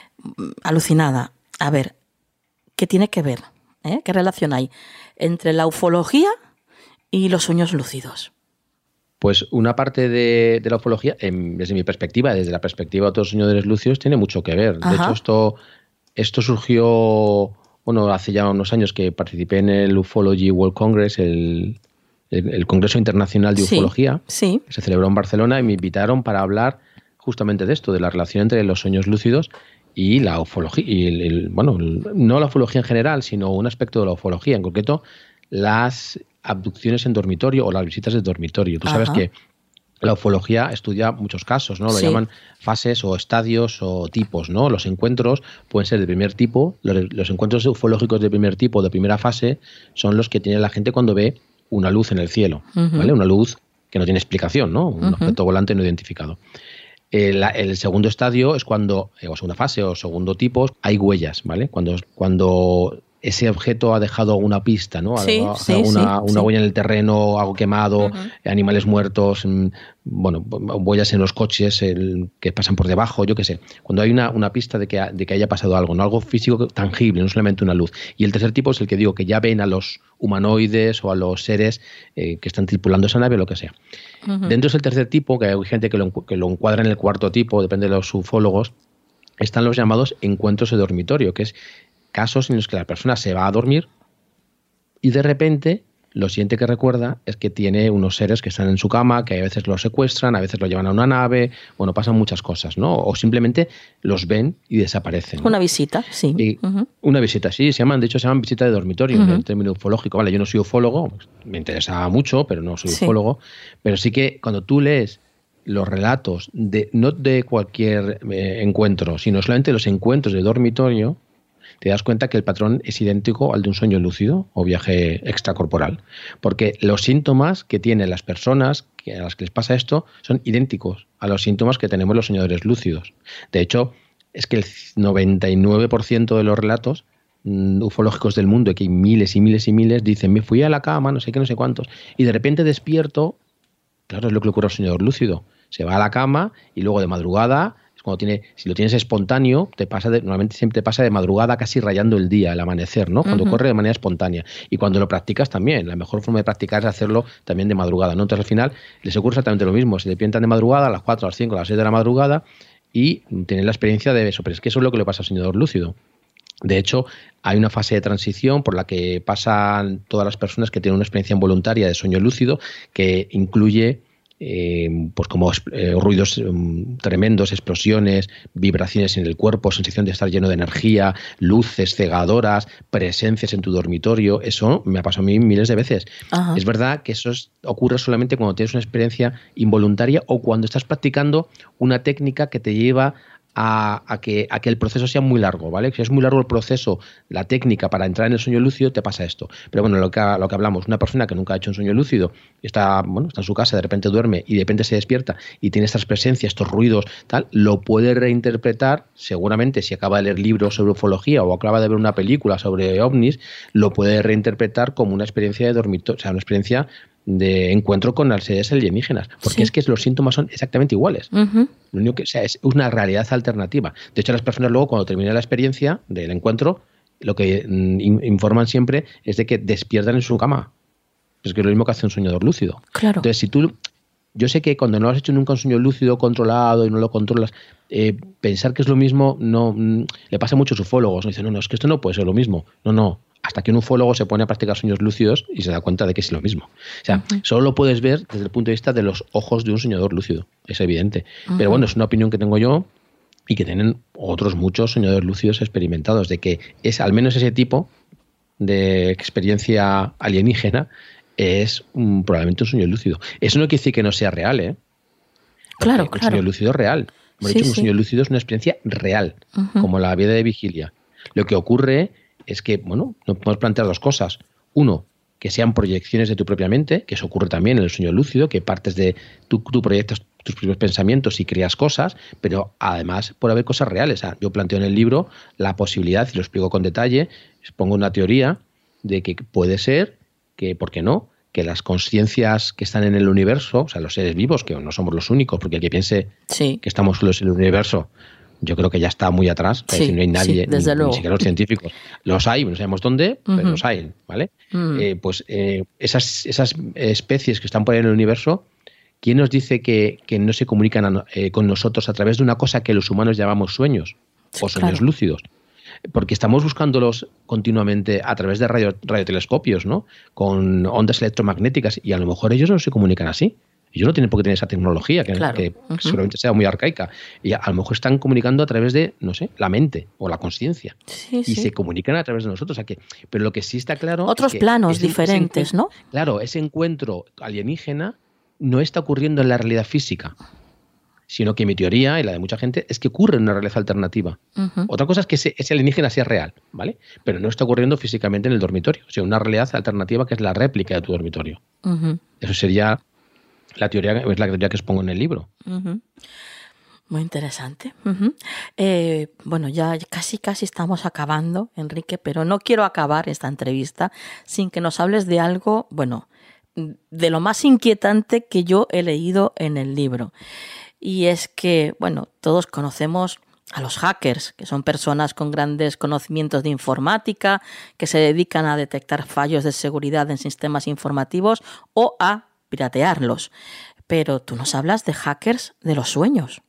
alucinada. A ver, ¿qué tiene que ver? ¿Eh? ¿Qué relación hay entre la ufología y los sueños lúcidos? Pues una parte de, de la ufología, en, desde mi perspectiva, desde la perspectiva de otros soñadores lúcidos, tiene mucho que ver. Ajá. De hecho, esto, esto surgió... Bueno, hace ya unos años que participé en el Ufology World Congress, el, el, el Congreso Internacional de Ufología, sí, sí. que se celebró en Barcelona, y me invitaron para hablar justamente de esto, de la relación entre los sueños lúcidos y la ufología. Y el, el, bueno, el, no la ufología en general, sino un aspecto de la ufología, en concreto las abducciones en dormitorio o las visitas de dormitorio. Tú sabes Ajá. que la ufología estudia muchos casos, ¿no? Lo sí. llaman fases o estadios o tipos, ¿no? Los encuentros pueden ser de primer tipo. Los, los encuentros ufológicos de primer tipo, de primera fase, son los que tiene la gente cuando ve una luz en el cielo, uh-huh. ¿vale? Una luz que no tiene explicación, ¿no? Un uh-huh. objeto volante no identificado. El, el segundo estadio es cuando, o segunda fase o segundo tipo, hay huellas, ¿vale? Cuando, cuando ese objeto ha dejado una pista, ¿no? Sí, ha, sí, una, sí, una sí. huella en el terreno, algo quemado, uh-huh. animales muertos, bueno, huellas en los coches el, que pasan por debajo, yo qué sé. Cuando hay una, una pista de que, ha, de que haya pasado algo, ¿no? Algo físico tangible, no solamente una luz. Y el tercer tipo es el que digo, que ya ven a los humanoides o a los seres eh, que están tripulando esa nave o lo que sea. Uh-huh. Dentro es el tercer tipo, que hay gente que lo, que lo encuadra en el cuarto tipo, depende de los ufólogos, están los llamados encuentros de dormitorio, que es casos en los que la persona se va a dormir y de repente lo siguiente que recuerda es que tiene unos seres que están en su cama, que a veces lo secuestran, a veces lo llevan a una nave, bueno, pasan muchas cosas, ¿no? O simplemente los ven y desaparecen, ¿no? Una visita, sí. Y uh-huh. Una visita, sí, se llaman, de hecho se llaman visita de dormitorio, uh-huh. en el término ufológico. Vale, yo no soy ufólogo, me interesaba mucho, pero no soy sí. ufólogo, pero sí que cuando tú lees los relatos, de no de cualquier eh, encuentro, sino solamente los encuentros de dormitorio, te das cuenta que el patrón es idéntico al de un sueño lúcido o viaje extracorporal. Porque los síntomas que tienen las personas que a las que les pasa esto son idénticos a los síntomas que tenemos los soñadores lúcidos. De hecho, es que el noventa y nueve por ciento de los relatos mm, ufológicos del mundo, que hay miles y miles y miles, dicen, me fui a la cama, no sé qué, no sé cuántos, y de repente despierto. Claro, es lo que le ocurre al soñador lúcido. Se va a la cama y luego de madrugada... Cuando tiene, si lo tienes espontáneo, te pasa de, normalmente siempre te pasa de madrugada casi rayando el día, el amanecer, ¿no? Cuando uh-huh. corre de manera espontánea. Y cuando lo practicas también, la mejor forma de practicar es hacerlo también de madrugada, ¿no? Entonces al final les ocurre exactamente lo mismo, se despiertan de madrugada a las cuatro, a las cinco, a las seis de la madrugada y tienen la experiencia de eso, pero es que eso es lo que le pasa al soñador lúcido. De hecho, hay una fase de transición por la que pasan todas las personas que tienen una experiencia involuntaria de sueño lúcido que incluye... Eh, pues como eh, ruidos eh, tremendos, explosiones, vibraciones en el cuerpo, sensación de estar lleno de energía, luces cegadoras, presencias en tu dormitorio. Eso me ha pasado a mí miles de veces. Ajá. Es verdad que eso es, ocurre solamente cuando tienes una experiencia involuntaria o cuando estás practicando una técnica que te lleva a, a, que, a que el proceso sea muy largo, ¿vale? Si es muy largo el proceso, la técnica para entrar en el sueño lúcido, te pasa esto. Pero bueno, lo que, lo que hablamos, una persona que nunca ha hecho un sueño lúcido, está, bueno, está en su casa, de repente duerme y de repente se despierta y tiene estas presencias, estos ruidos, tal, lo puede reinterpretar, seguramente si acaba de leer libros sobre ufología o acaba de ver una película sobre ovnis, lo puede reinterpretar como una experiencia de dormitorio, o sea, una experiencia de encuentro con las seres alienígenas, porque sí. es que los síntomas son exactamente iguales. Uh-huh. Lo único que, o sea, es una realidad alternativa. De hecho, las personas luego, cuando termina la experiencia del encuentro, lo que mm, informan siempre es de que despiertan en su cama. Es que es lo mismo que hace un soñador lúcido. Claro. Entonces, si tú, yo sé que cuando no has hecho nunca un sueño lúcido controlado y no lo controlas, eh, pensar que es lo mismo, no mm, le pasa a muchos ufólogos. Dicen, no, no, es que esto no puede ser lo mismo. No, no. Hasta que un ufólogo se pone a practicar sueños lúcidos y se da cuenta de que es lo mismo. O sea, uh-huh. solo lo puedes ver desde el punto de vista de los ojos de un soñador lúcido. Es evidente. Uh-huh. Pero bueno, es una opinión que tengo yo y que tienen otros muchos soñadores lúcidos experimentados, de que es al menos ese tipo de experiencia alienígena es um, probablemente un sueño lúcido. Eso no quiere decir que no sea real, ¿eh? Claro, Porque claro. Un sueño lúcido es real. Hemos sí, dicho que un sí. sueño lúcido es una experiencia real, uh-huh. como la vida de vigilia. Lo que ocurre es que, bueno, nos podemos plantear dos cosas. Uno, que sean proyecciones de tu propia mente, que eso ocurre también en el sueño lúcido, que partes de, tú, tú proyectas tus propios pensamientos y creas cosas, pero además puede haber cosas reales. O sea, yo planteo en el libro la posibilidad, y lo explico con detalle, pongo una teoría de que puede ser, que, ¿por qué no?, que las conciencias que están en el universo, o sea, los seres vivos, que no somos los únicos, porque el que piense sí. que estamos solos en el universo, yo creo que ya está muy atrás, sí, es decir, no hay nadie, sí, desde ni, luego. ni siquiera los científicos. Los hay, no sabemos dónde, uh-huh. pero los hay, ¿vale? Uh-huh. Eh, pues eh, esas, esas especies que están por ahí en el universo, ¿quién nos dice que, que no se comunican a, eh, con nosotros a través de una cosa que los humanos llamamos sueños sí, o sueños claro. lúcidos? Porque estamos buscándolos continuamente a través de radio, radiotelescopios, ¿no? Con ondas electromagnéticas, y a lo mejor ellos no se comunican así. Ellos no tienen por qué tener esa tecnología, que, claro. que uh-huh. seguramente sea muy arcaica. Y a, a lo mejor están comunicando a través de, no sé, la mente o la conciencia. Sí, y sí. se comunican a través de nosotros. O sea que, pero lo que sí está claro... Otros es que planos ese, diferentes, ese ¿no? Claro, ese encuentro alienígena no está ocurriendo en la realidad física, sino que mi teoría y la de mucha gente es que ocurre en una realidad alternativa. Uh-huh. Otra cosa es que ese, ese alienígena sea real, ¿vale? Pero no está ocurriendo físicamente en el dormitorio, o sea, una realidad alternativa que es la réplica de tu dormitorio. Uh-huh. Eso sería la teoría, es la teoría que expongo en el libro. Uh-huh. Muy interesante. Uh-huh. Eh, bueno, ya casi casi estamos acabando, Enrique, pero no quiero acabar esta entrevista sin que nos hables de algo, bueno, de lo más inquietante que yo he leído en el libro. Y es que, bueno, todos conocemos a los hackers, que son personas con grandes conocimientos de informática, que se dedican a detectar fallos de seguridad en sistemas informativos o a piratearlos. Pero tú nos hablas de hackers de los sueños.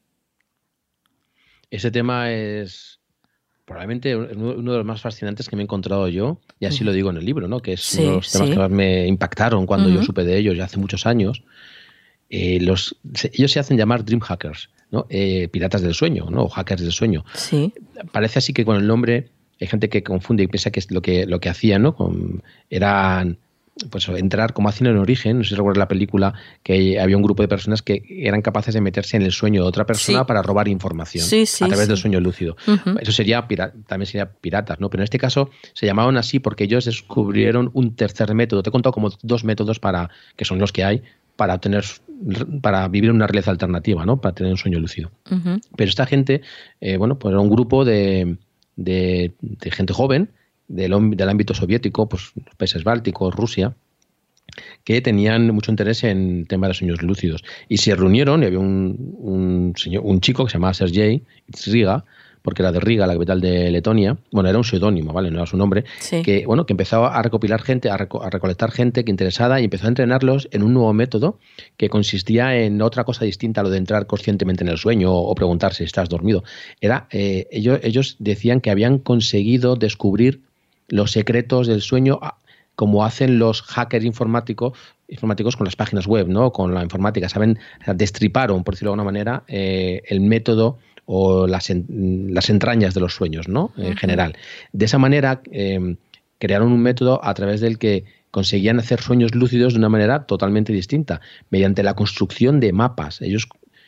Ese tema es probablemente uno de los más fascinantes que me he encontrado yo, y así uh-huh. lo digo en el libro, ¿no? Que es sí, uno de los temas sí. que más me impactaron cuando uh-huh. yo supe de ellos ya hace muchos años. Eh, los, ellos se hacen llamar dream hackers, ¿no? Eh, piratas del sueño, ¿no? O hackers del sueño. Sí. Parece así que con el nombre hay gente que confunde y piensa que es lo que, lo que hacían, ¿no? Con, eran pues entrar como hacían en Origen, no sé si recuerdas la película, que había un grupo de personas que eran capaces de meterse en el sueño de otra persona sí. para robar información sí, sí, a través sí. del sueño lúcido. Uh-huh. Eso sería también sería piratas, ¿no? Pero en este caso se llamaban así porque ellos descubrieron un tercer método. Te he contado como dos métodos para que son los que hay para tener, para vivir una realidad alternativa, ¿no? Para tener un sueño lúcido. Uh-huh. Pero esta gente, eh, bueno, pues era un grupo de, de, de gente joven del, del ámbito soviético, pues los países bálticos, Rusia, que tenían mucho interés en temas de sueños lúcidos. Y se reunieron, y había un, un, señor, un chico que se llamaba Sergei Riga, porque era de Riga, la capital de Letonia. Bueno, era un seudónimo, ¿vale? No era su nombre. Sí. Que, bueno, que empezó a recopilar gente, a, reco- a recolectar gente que interesada y empezó a entrenarlos en un nuevo método que consistía en otra cosa distinta a lo de entrar conscientemente en el sueño o, o preguntar si estás dormido. Era, eh, ellos, ellos decían que habían conseguido descubrir los secretos del sueño como hacen los hackers informáticos informáticos con las páginas web, ¿no? Con la informática. Saben, destriparon, por decirlo de alguna manera, eh, el método o las, en, las entrañas de los sueños, ¿no? En uh-huh. general. De esa manera eh, crearon un método a través del que conseguían hacer sueños lúcidos de una manera totalmente distinta, mediante la construcción de mapas. Ellos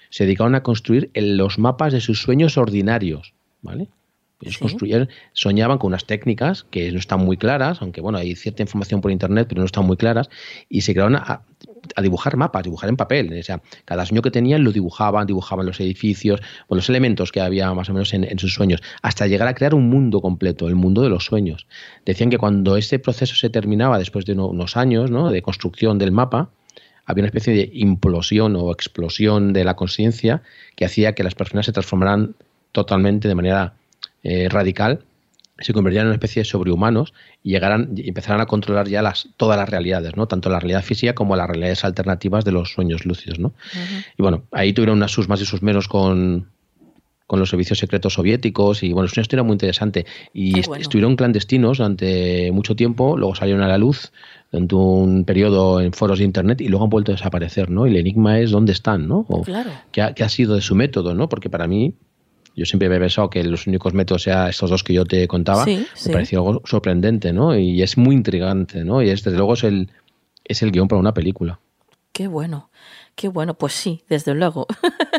se dedicaron a construir el, los mapas de sus sueños ordinarios, ¿vale? Ellos ¿Sí? construyeron, soñaban con unas técnicas que no están muy claras, aunque bueno, hay cierta información por internet, pero no están muy claras, y se crearon a, a dibujar mapas, dibujar en papel. O sea, cada sueño que tenían lo dibujaban, dibujaban los edificios, bueno, los elementos que había más o menos en, en sus sueños, hasta llegar a crear un mundo completo, el mundo de los sueños. Decían que cuando este proceso se terminaba, después de unos años, ¿no?, de construcción del mapa, había una especie de implosión o explosión de la conciencia que hacía que las personas se transformaran totalmente de manera Eh, radical, se convertían en una especie de sobrehumanos y llegaran y empezaran a controlar ya las, todas las realidades, ¿no? Tanto la realidad física como las realidades alternativas de los sueños lúcidos, ¿no? Uh-huh. Y bueno, ahí tuvieron unas sus más y sus menos con, con los servicios secretos soviéticos y bueno, es una historia muy interesante. Y est- bueno. estuvieron clandestinos durante mucho tiempo, luego salieron a la luz durante un periodo en foros de internet y luego han vuelto a desaparecer, ¿no? Y el enigma es dónde están, ¿no? O claro. qué ha, qué ha sido de su método, ¿no? Porque para mí, yo siempre había pensado que los únicos métodos sean estos dos que yo te contaba. Sí, me sí. parecía algo sorprendente, ¿no? Y es muy intrigante, ¿no? Y es, desde luego es el, es el guión para una película. Qué bueno, qué bueno. Pues sí, desde luego.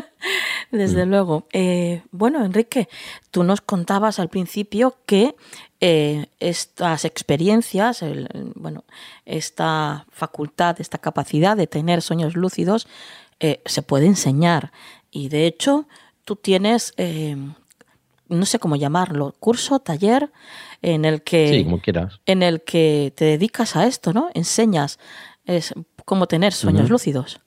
desde mm. luego. Eh, bueno, Enrique, tú nos contabas al principio que eh, estas experiencias, el, bueno, esta facultad, esta capacidad de tener sueños lúcidos eh, se puede enseñar. Y de hecho, tú tienes, eh, no sé cómo llamarlo, curso, taller, en el que, sí, como quieras, en el que te dedicas a esto, ¿no? Enseñas es, cómo tener sueños uh-huh. lúcidos.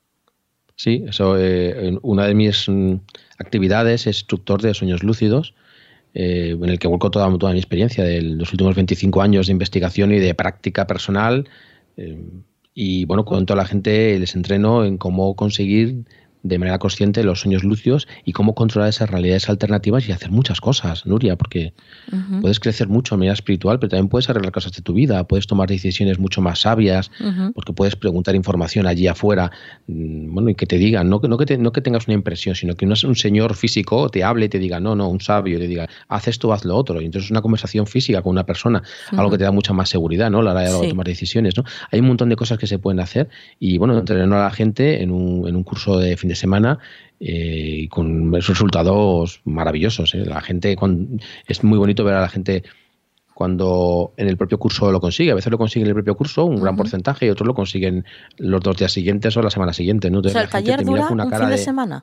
Sí, eso. Eh, una de mis mm, actividades es instructor de sueños lúcidos, eh, en el que vuelco toda, toda mi experiencia de los últimos veinticinco años de investigación y de práctica personal. Eh, y bueno, cuento a la gente, les entreno en cómo conseguir de manera consciente los sueños lúcidos y cómo controlar esas realidades alternativas y hacer muchas cosas, Nuria, porque uh-huh. puedes crecer mucho de manera espiritual, pero también puedes arreglar cosas de tu vida, puedes tomar decisiones mucho más sabias, uh-huh. porque puedes preguntar información allí afuera, bueno, y que te digan, no, no, que, te, no que tengas una impresión, sino que un, un señor físico te hable y te diga, no, no, un sabio te diga, haz esto, haz lo otro, y entonces es una conversación física con una persona, uh-huh. algo que te da mucha más seguridad, ¿no? A la hora de sí. tomar decisiones, ¿no? Hay un montón de cosas que se pueden hacer y, bueno, entrenar a la gente en un, en un curso de fin de semana eh, con resultados maravillosos. ¿eh? La gente con, es muy bonito ver a la gente cuando en el propio curso lo consigue. A veces lo consiguen en el propio curso, un uh-huh. gran porcentaje, y otros lo consiguen los dos días siguientes o la semana siguiente. ¿no? Entonces, o sea, el taller dura una un cara fin de, de semana.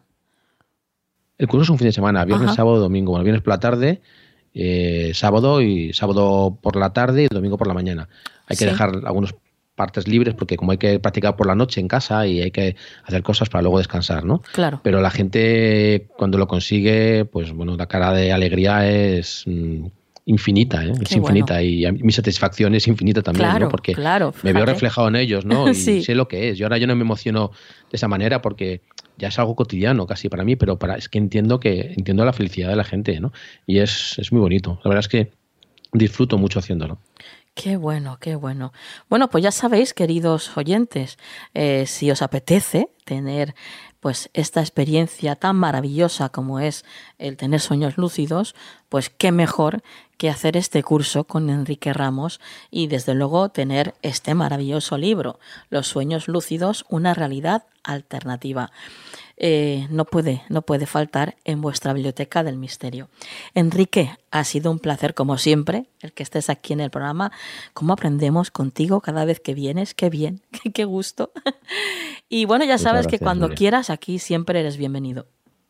El curso es un fin de semana, viernes, uh-huh. sábado, domingo. Bueno, viernes por la tarde, eh, sábado y sábado por la tarde y domingo por la mañana. Hay que sí. dejar algunos partes libres porque como hay que practicar por la noche en casa y hay que hacer cosas para luego descansar, ¿no? Claro. Pero la gente cuando lo consigue, pues bueno, la cara de alegría es mmm, infinita, ¿eh? Es Qué infinita bueno. y a mí, mi satisfacción es infinita también, claro, ¿no? Porque claro, me veo reflejado en ellos, ¿no? Y sí. sé lo que es. Yo ahora yo no me emociono de esa manera porque ya es algo cotidiano casi para mí, pero para es que entiendo que entiendo la felicidad de la gente, ¿no? Y es, es muy bonito. La verdad es que disfruto mucho haciéndolo. Qué bueno, qué bueno. Bueno, pues ya sabéis, queridos oyentes, eh, si os apetece tener pues esta experiencia tan maravillosa como es el tener sueños lúcidos, pues qué mejor que hacer este curso con Enrique Ramos y desde luego tener este maravilloso libro, Los sueños lúcidos, una realidad alternativa. Eh, no puede, no puede faltar en vuestra biblioteca del misterio. Enrique, ha sido un placer como siempre el que estés aquí en el programa. Cómo aprendemos contigo cada vez que vienes, qué bien, qué, qué gusto. Y bueno, ya Muchas sabes gracias, que cuando Nuria. quieras aquí siempre eres bienvenido.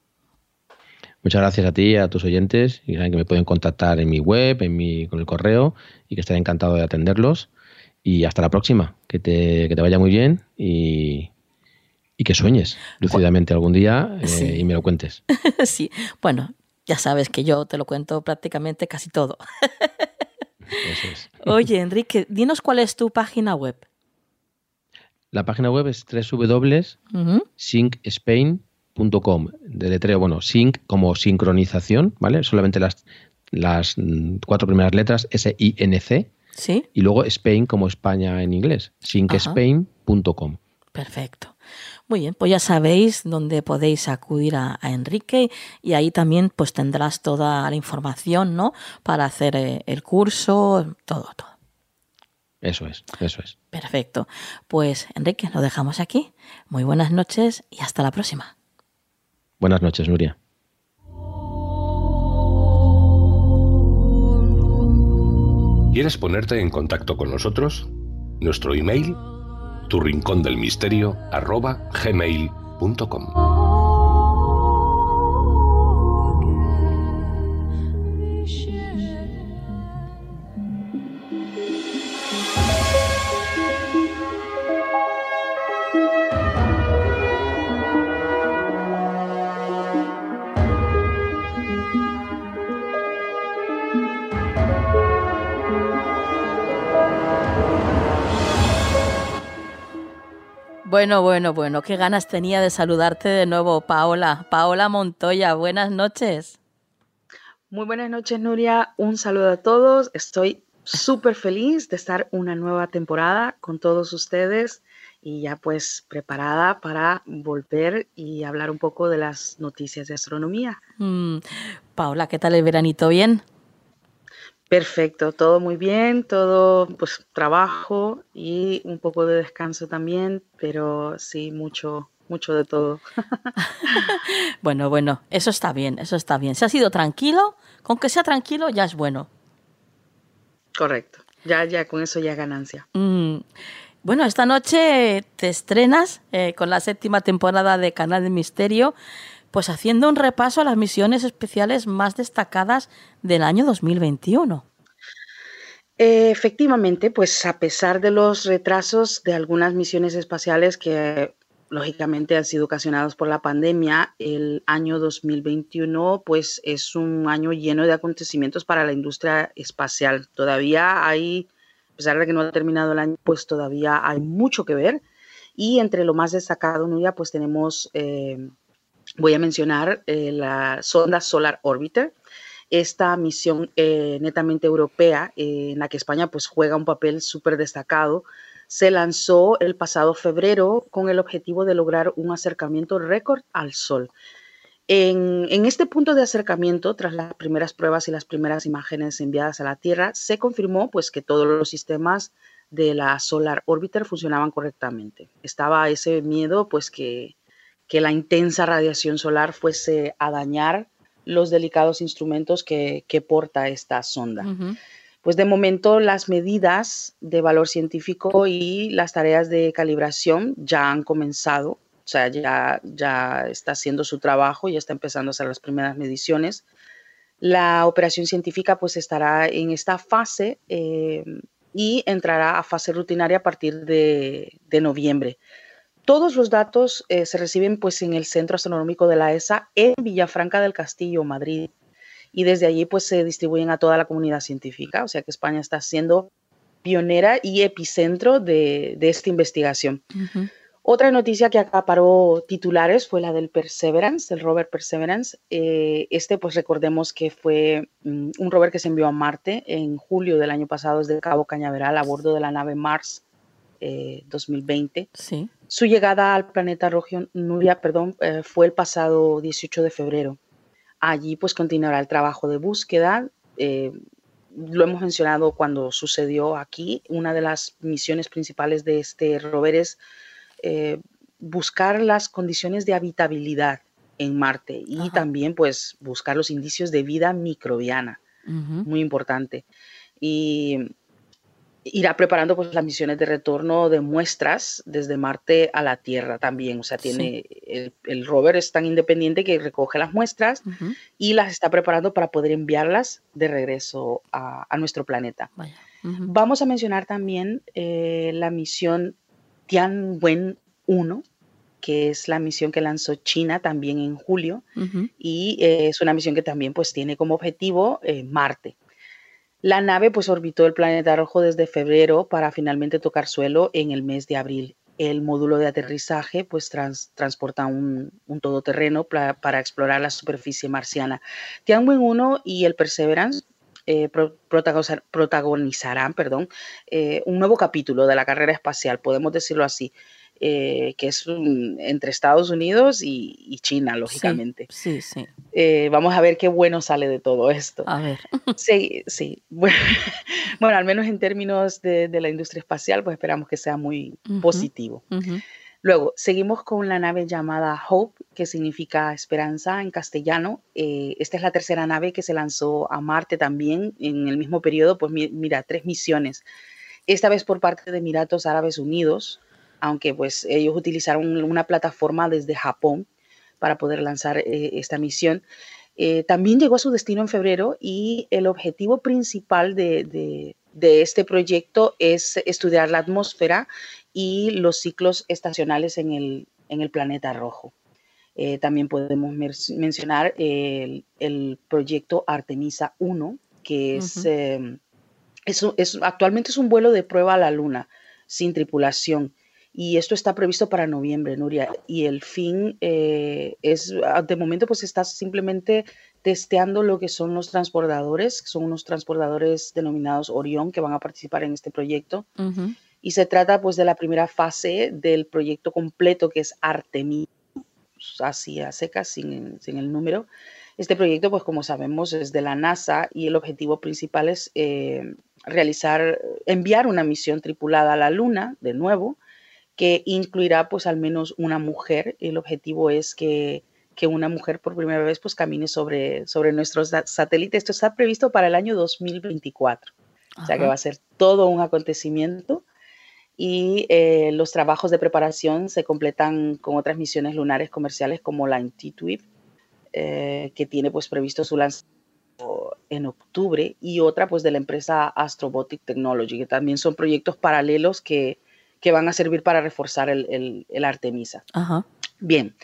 Muchas gracias a ti y a tus oyentes, y saben que me pueden contactar en mi web, en mi, con el correo, y que estaré encantado de atenderlos. Y hasta la próxima, que te, que te vaya muy bien y Y que sueñes lúcidamente algún día eh, sí. y me lo cuentes. Sí, bueno, ya sabes que yo te lo cuento prácticamente casi todo. Eso es. Oye, Enrique, dinos cuál es tu página web. La página web es doble u doble u doble u punto uh-huh. sync spain punto com. Deletreo, bueno, sync como sincronización, ¿vale? Solamente las, las cuatro primeras letras, S I N C. Sí. Y luego Spain como España en inglés, sync spain punto com. Perfecto. Muy bien, pues ya sabéis dónde podéis acudir a, a Enrique y ahí también pues tendrás toda la información, ¿no? Para hacer eh, el curso, todo, todo. Eso es, eso es. Perfecto. Pues Enrique, lo dejamos aquí. Muy buenas noches y hasta la próxima. Buenas noches, Nuria. ¿Quieres ponerte en contacto con nosotros? Nuestro email, turrincondelmisterio arroba gmail punto com. Bueno, bueno, bueno, qué ganas tenía de saludarte de nuevo, Paola. Paola Montoya, buenas noches. Muy buenas noches, Nuria. Un saludo a todos. Estoy súper feliz de estar una nueva temporada con todos ustedes y ya pues preparada para volver y hablar un poco de las noticias de astronomía. Mm, Paola, ¿qué tal el veranito? ¿Bien? Perfecto, todo muy bien, todo pues trabajo y un poco de descanso también, pero sí, mucho, mucho de todo. Bueno, bueno, eso está bien, eso está bien. Si ha sido tranquilo, con que sea tranquilo ya es bueno. Correcto, ya, ya, con eso ya es ganancia. Mm. Bueno, esta noche te estrenas eh, con la séptima temporada de Canal del Misterio, pues haciendo un repaso a las misiones especiales más destacadas del año dos mil veintiuno. Eh, efectivamente, pues a pesar de los retrasos de algunas misiones espaciales que lógicamente han sido ocasionados por la pandemia, el año dos mil veintiuno pues es un año lleno de acontecimientos para la industria espacial. Todavía hay, a pesar de que no ha terminado el año, pues todavía hay mucho que ver. Y entre lo más destacado, Nuria, pues tenemos, eh, voy a mencionar eh, la sonda Solar Orbiter. Esta misión eh, netamente europea, eh, en la que España pues, juega un papel súper destacado, se lanzó el pasado febrero con el objetivo de lograr un acercamiento récord al Sol. En, en este punto de acercamiento, tras las primeras pruebas y las primeras imágenes enviadas a la Tierra, se confirmó pues, que todos los sistemas de la Solar Orbiter funcionaban correctamente. Estaba ese miedo pues, que, que la intensa radiación solar fuese a dañar los delicados instrumentos que, que porta esta sonda. Uh-huh. Pues de momento las medidas de valor científico y las tareas de calibración ya han comenzado, o sea, ya, ya está haciendo su trabajo, ya está empezando a hacer las primeras mediciones. La operación científica pues estará en esta fase eh, y entrará a fase rutinaria a partir de, de noviembre. Todos los datos eh, se reciben pues, en el Centro Astronómico de la E S A en Villafranca del Castillo, Madrid, y desde allí pues, se distribuyen a toda la comunidad científica, o sea que España está siendo pionera y epicentro de, de esta investigación. Uh-huh. Otra noticia que acaparó titulares fue la del Perseverance, el rover Perseverance. Eh, este, pues recordemos que fue um, un rover que se envió a Marte en julio del año pasado desde Cabo Cañaveral a bordo de la nave Mars eh, dos mil veinte. Sí. Su llegada al planeta rojo, Nuria, perdón, eh, fue el pasado dieciocho de febrero. Allí pues continuará el trabajo de búsqueda. Eh, lo hemos mencionado cuando sucedió aquí. Una de las misiones principales de este rover es eh, buscar las condiciones de habitabilidad en Marte y Ajá. también pues buscar los indicios de vida microbiana. Uh-huh. Muy importante. Y irá preparando pues las misiones de retorno de muestras desde Marte a la Tierra también. O sea, tiene sí. el, el rover es tan independiente que recoge las muestras uh-huh. y las está preparando para poder enviarlas de regreso a, a nuestro planeta. Vaya. Uh-huh. Vamos a mencionar también eh, la misión Tianwen uno, que es la misión que lanzó China también en julio uh-huh. y eh, es una misión que también pues tiene como objetivo eh, Marte. La nave pues orbitó el planeta rojo desde febrero para finalmente tocar suelo en el mes de abril. El módulo de aterrizaje pues trans, transporta un, un todoterreno para, para explorar la superficie marciana. Tianwen uno y el Perseverance eh, pro, protagonizar, protagonizarán perdón, eh, un nuevo capítulo de la carrera espacial, podemos decirlo así, eh, que es um, entre Estados Unidos y, y China, lógicamente. Sí, sí. sí. Eh, vamos a ver qué bueno sale de todo esto. A ver. Sí, sí. Bueno, bueno, al menos en términos de, de la industria espacial, pues esperamos que sea muy uh-huh. positivo. Uh-huh. Luego, seguimos con la nave llamada Hope, que significa esperanza en castellano. Eh, esta es la tercera nave que se lanzó a Marte también en el mismo periodo. Pues mi- mira, tres misiones. Esta vez por parte de Emiratos Árabes Unidos, aunque pues ellos utilizaron una plataforma desde Japón para poder lanzar eh, esta misión. Eh, también llegó a su destino en febrero y el objetivo principal de, de- de este proyecto es estudiar la atmósfera y los ciclos estacionales en el, en el planeta rojo. Eh, también podemos mer- mencionar el, el proyecto Artemisa uno, que es, Ujú. eh, es un- es- actualmente es un vuelo de prueba a la Luna sin tripulación. Y esto está previsto para noviembre, Nuria. Y el fin eh, es, ah, de momento, pues está simplemente testeando lo que son los transbordadores, que son unos transbordadores denominados Orión que van a participar en este proyecto. Ujú. Y se trata pues de la primera fase del proyecto completo, que es Artemis, así a secas, sin, sin el número. Este proyecto, pues como sabemos, es de la NASA y el objetivo principal es eh, realizar, enviar una misión tripulada a la Luna, de nuevo, que incluirá pues al menos una mujer. El objetivo es que, que una mujer por primera vez pues camine sobre, sobre nuestros sa- satélites. Esto está previsto para el año dos mil veinticuatro. O sea que va Ajá. a ser todo un acontecimiento y eh, los trabajos de preparación se completan con otras misiones lunares comerciales como la Intuitive, eh, que tiene pues previsto su lanzamiento en octubre, y otra pues de la empresa Astrobotic Technology, que también son proyectos paralelos que, que van a servir para reforzar el, el, el Artemisa. Ajá. Bien,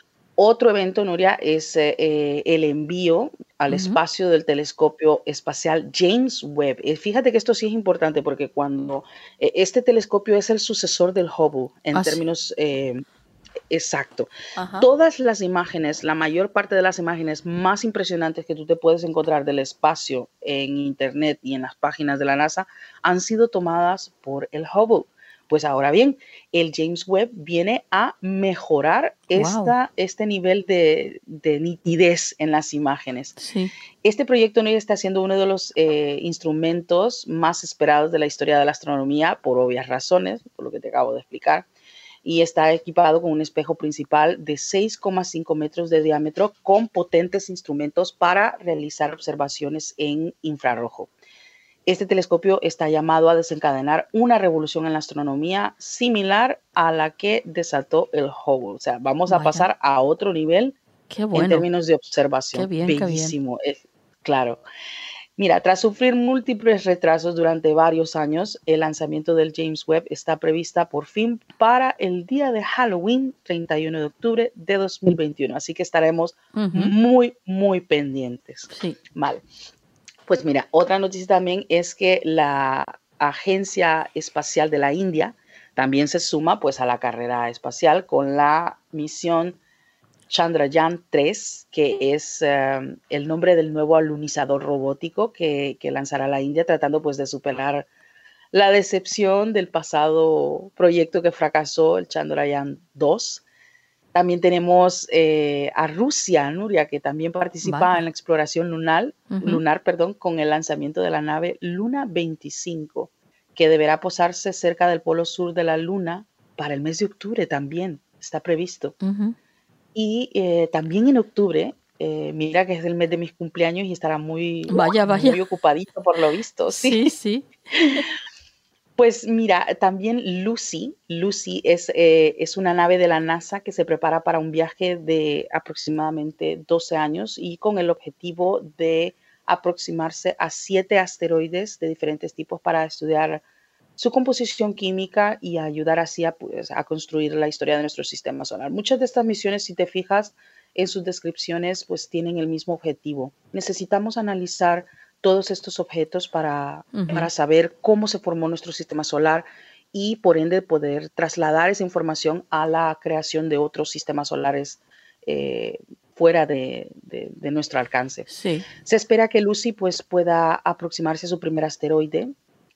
otro evento, Nuria, es eh, el envío al Ujú. espacio del telescopio espacial James Webb. Eh, fíjate que esto sí es importante porque cuando eh, este telescopio es el sucesor del Hubble en Ah, sí. términos eh, exacto. Ajá. Todas las imágenes, la mayor parte de las imágenes más impresionantes que tú te puedes encontrar del espacio en Internet y en las páginas de la NASA han sido tomadas por el Hubble. Pues ahora bien, el James Webb viene a mejorar Wow. esta, este nivel de, de nitidez en las imágenes. Sí. Este proyecto no está siendo uno de los eh, instrumentos más esperados de la historia de la astronomía por obvias razones, por lo que te acabo de explicar, y está equipado con un espejo principal de seis coma cinco metros de diámetro con potentes instrumentos para realizar observaciones en infrarrojo. Este telescopio está llamado a desencadenar una revolución en la astronomía similar a la que desató el Hubble. O sea, vamos a Vaya. pasar a otro nivel Qué en bueno. términos de Qué observación. bien, qué bien. Bellísimo, es, claro. Mira, tras sufrir múltiples retrasos durante varios años, el lanzamiento del James Webb está prevista por fin para el día de Halloween, treinta y uno de octubre de dos mil veintiuno. Así que estaremos Ujú. muy, muy pendientes. Sí. Vale. Pues mira, otra noticia también es que la Agencia Espacial de la India también se suma pues a la carrera espacial con la misión Chandrayaan tres, que es eh, el nombre del nuevo alunizador robótico que, que lanzará la India, tratando pues de superar la decepción del pasado proyecto que fracasó, el Chandrayaan dos. También tenemos eh, a Rusia, Nuria, que también participa en Vaya. la exploración lunar, Ujú. lunar perdón, con el lanzamiento de la nave Luna veinticinco, que deberá posarse cerca del polo sur de la Luna para el mes de octubre también, está previsto. Ujú. Y eh, también en octubre, eh, mira que es el mes de mis cumpleaños y estará muy, Vaya, vaya. muy ocupadito por lo visto, Sí, sí. sí. Pues mira, también Lucy, Lucy es, eh, es una nave de la NASA que se prepara para un viaje de aproximadamente doce años y con el objetivo de aproximarse a siete asteroides de diferentes tipos para estudiar su composición química y ayudar así a, pues, a construir la historia de nuestro sistema solar. Muchas de estas misiones, si te fijas en sus descripciones, pues tienen el mismo objetivo. Necesitamos analizar todos estos objetos para, Ujú. para saber cómo se formó nuestro sistema solar y por ende poder trasladar esa información a la creación de otros sistemas solares eh, fuera de, de, de nuestro alcance. Sí. Se espera que Lucy pues, pueda aproximarse a su primer asteroide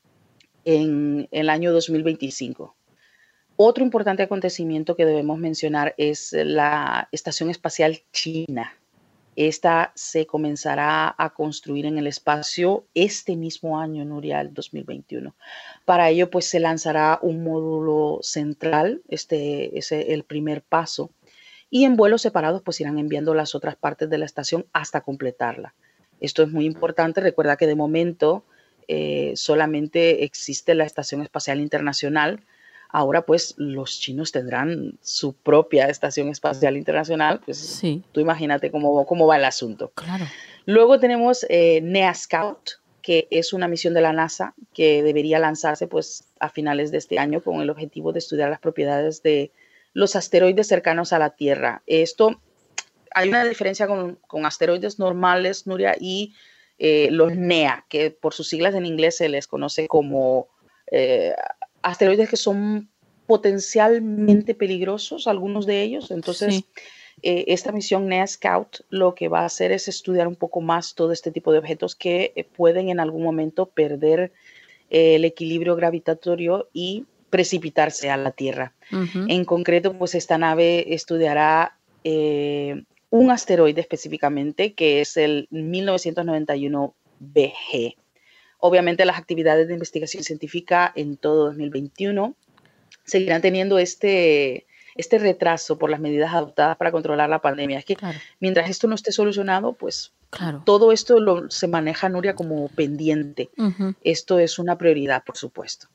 en el año dos mil veinticinco. Otro importante acontecimiento que debemos mencionar es la Estación Espacial China. Esta se comenzará a construir en el espacio este mismo año, Nuria, el dos mil veintiuno. Para ello, pues se lanzará un módulo central, este es el primer paso, y en vuelos separados pues irán enviando las otras partes de la estación hasta completarla. Esto es muy importante. Recuerda que de momento eh, solamente existe la Estación Espacial Internacional. Ahora pues los chinos tendrán su propia Estación Espacial Internacional. Pues Sí. tú imagínate cómo, cómo va el asunto. Claro. Luego tenemos eh, NEASCOUT, que es una misión de la NASA que debería lanzarse pues a finales de este año con el objetivo de estudiar las propiedades de los asteroides cercanos a la Tierra. Esto, hay una diferencia con, con asteroides normales, Nuria, y eh, los NEA, que por sus siglas en inglés se les conoce como eh, asteroides que son potencialmente peligrosos, algunos de ellos. Entonces, sí. eh, esta misión NEASCOUT lo que va a hacer es estudiar un poco más todo este tipo de objetos que eh, pueden en algún momento perder eh, el equilibrio gravitatorio y precipitarse a la Tierra. Uh-huh. En concreto, pues esta nave estudiará eh, un asteroide específicamente, que es el mil novecientos noventa y uno B G. Obviamente las actividades de investigación científica en todo dos mil veintiuno seguirán teniendo este, este retraso por las medidas adoptadas para controlar la pandemia. Es que claro. mientras esto no esté solucionado, pues claro. todo esto lo, se maneja, Nuria, como pendiente. Uh-huh. Esto es una prioridad, por supuesto.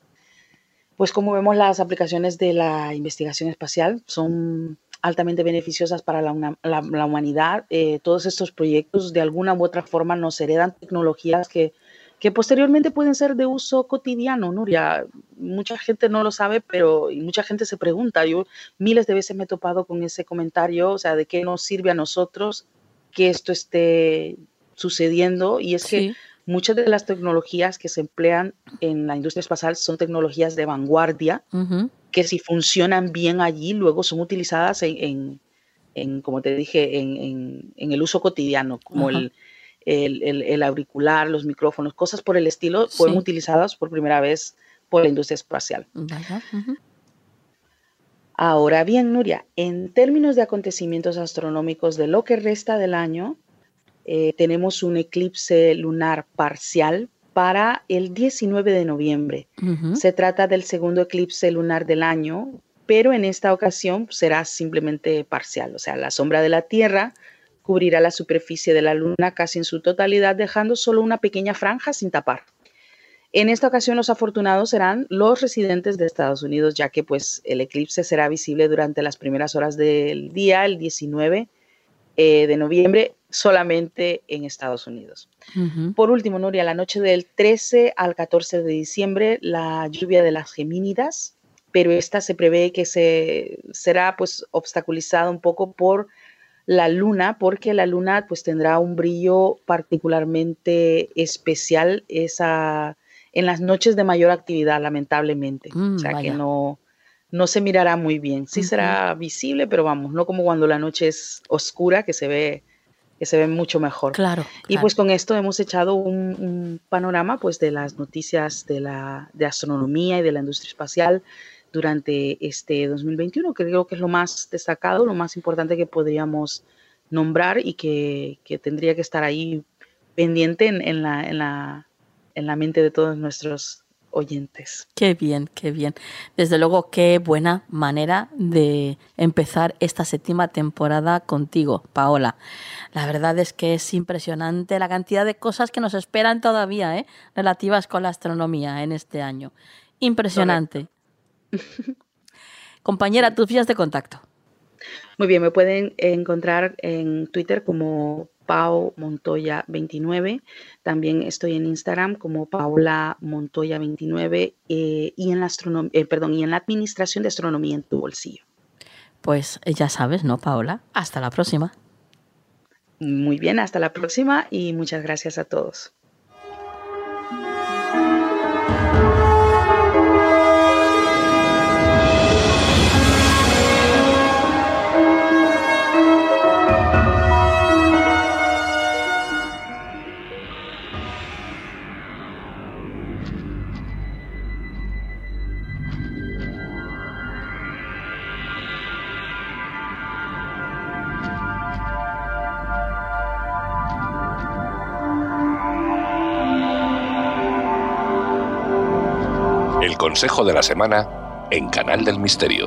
Pues como vemos, las aplicaciones de la investigación espacial son altamente beneficiosas para la, una, la, la humanidad. Eh, todos estos proyectos de alguna u otra forma nos heredan tecnologías que que posteriormente pueden ser de uso cotidiano, Nuria. Mucha gente no lo sabe, pero y mucha gente se pregunta. Yo miles de veces me he topado con ese comentario, o sea, ¿de qué nos sirve a nosotros que esto esté sucediendo? Y es sí. que muchas de las tecnologías que se emplean en la industria espacial son tecnologías de vanguardia, uh-huh. que si funcionan bien allí, luego son utilizadas en, en, en como te dije, en, en, en el uso cotidiano, como uh-huh. el El, el, el auricular, los micrófonos, cosas por el estilo, sí. fueron utilizadas por primera vez por la industria espacial. Vaya. Uh-huh. Ahora bien, Nuria, en términos de acontecimientos astronómicos de lo que resta del año, eh, tenemos un eclipse lunar parcial para el diecinueve de noviembre. Uh-huh. Se trata del segundo eclipse lunar del año, pero en esta ocasión será simplemente parcial, o sea, la sombra de la Tierra cubrirá la superficie de la Luna casi en su totalidad, dejando solo una pequeña franja sin tapar. En esta ocasión los afortunados serán los residentes de Estados Unidos, ya que pues, el eclipse será visible durante las primeras horas del día, el diecinueve eh, de noviembre, solamente en Estados Unidos. Uh-huh. Por último, Nuria, la noche del trece al catorce de diciembre, la lluvia de las Gemínidas, pero esta se prevé que se, será pues, obstaculizada un poco por la luna, porque la luna pues tendrá un brillo particularmente especial esa, en las noches de mayor actividad, lamentablemente. Mm, o sea vaya. que no, no se mirará muy bien. Sí uh-huh. será visible, pero vamos, no como cuando la noche es oscura, que se ve, que se ve mucho mejor. Claro, y claro. pues con esto hemos echado un, un panorama pues de las noticias de la de astronomía y de la industria espacial durante este dos mil veintiuno, que creo que es lo más destacado, lo más importante que podríamos nombrar y que, que tendría que estar ahí pendiente en, en, la, en, la, en la mente de todos nuestros oyentes. Qué bien, qué bien. Desde luego, qué buena manera de empezar esta séptima temporada contigo, Paola. La verdad es que es impresionante la cantidad de cosas que nos esperan todavía, ¿eh? relativas con la astronomía en este año. Impresionante. Correcto. Compañera, tus vías de contacto. Muy bien, me pueden encontrar en Twitter como Pau Montoya veintinueve. También estoy en Instagram como Paola Montoya veintinueve eh, y en la astronom- eh, perdón, y en la administración de astronomía en tu bolsillo. Pues ya sabes, ¿no, Paola? Hasta la próxima. Muy bien, hasta la próxima y muchas gracias a todos. El consejo de la semana en Canal del Misterio.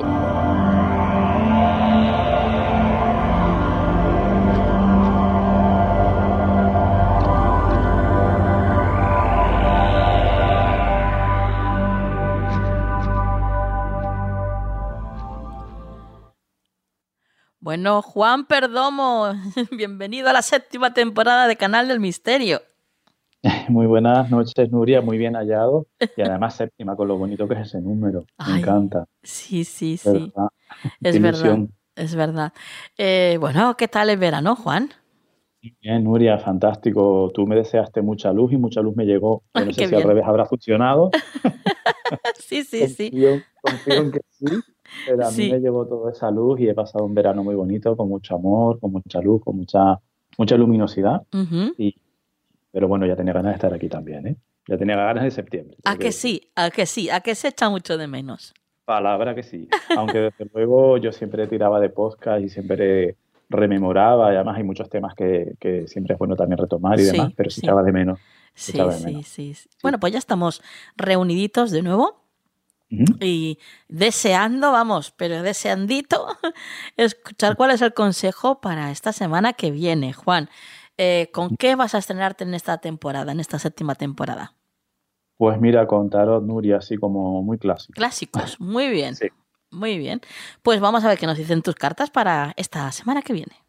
Bueno, Juan Perdomo, bienvenido a la séptima temporada de Canal del Misterio. Muy buenas noches, Nuria, muy bien hallado. Y además séptima, con lo bonito que es ese número. Me Ay, encanta. Sí, sí, sí. ¿Verdad? Es Qué verdad, ilusión. es verdad. Eh, bueno, ¿qué tal el verano, Juan? Bien, Nuria, fantástico. Tú me deseaste mucha luz y mucha luz me llegó. Yo no Ay, sé qué si al bien. revés habrá funcionado. Sí, sí, sí. Confío, confío en que sí, pero a mí Sí. me llegó toda esa luz y he pasado un verano muy bonito, con mucho amor, con mucha luz, con mucha, mucha luminosidad. Ujú. Y, pero bueno, ya tenía ganas de estar aquí también, ¿eh? Ya tenía ganas de septiembre. ¿A tengo que decir. sí? ¿A que sí? ¿A que se echa mucho de menos? Palabra que sí. Aunque desde luego yo siempre tiraba de podcast y siempre rememoraba, y además hay muchos temas que, que siempre es bueno también retomar y demás, Sí, pero se sí. echaba de menos. Se Sí, echaba de sí, menos. sí, sí. Bueno, pues ya estamos reuniditos de nuevo Ujú. y deseando, vamos, pero deseandito, escuchar cuál es el consejo para esta semana que viene. Juan, eh, ¿con qué vas a estrenarte en esta temporada, en esta séptima temporada? Pues mira, con tarot, Nuria, así como muy clásico. Clásicos, muy bien, Sí. muy bien. Pues vamos a ver qué nos dicen tus cartas para esta semana que viene.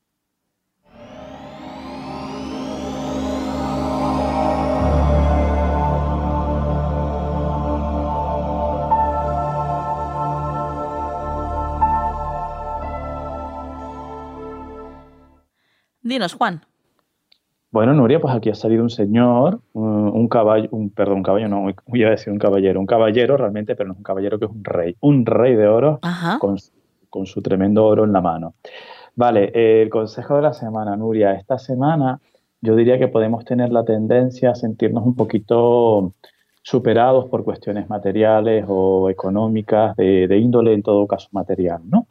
Dinos, Juan. Bueno, Nuria, pues aquí ha salido un señor, un, un caballo, un, perdón, un caballo, no, iba a decir un caballero, un caballero realmente, pero no es un caballero, que es un rey, un rey de oro Ajá. con, su- con su tremendo oro en la mano. Vale, eh, el consejo de la semana, Nuria. Esta semana yo diría que podemos tener la tendencia a sentirnos un poquito superados por cuestiones materiales o económicas, de, de índole en todo caso material, ¿no?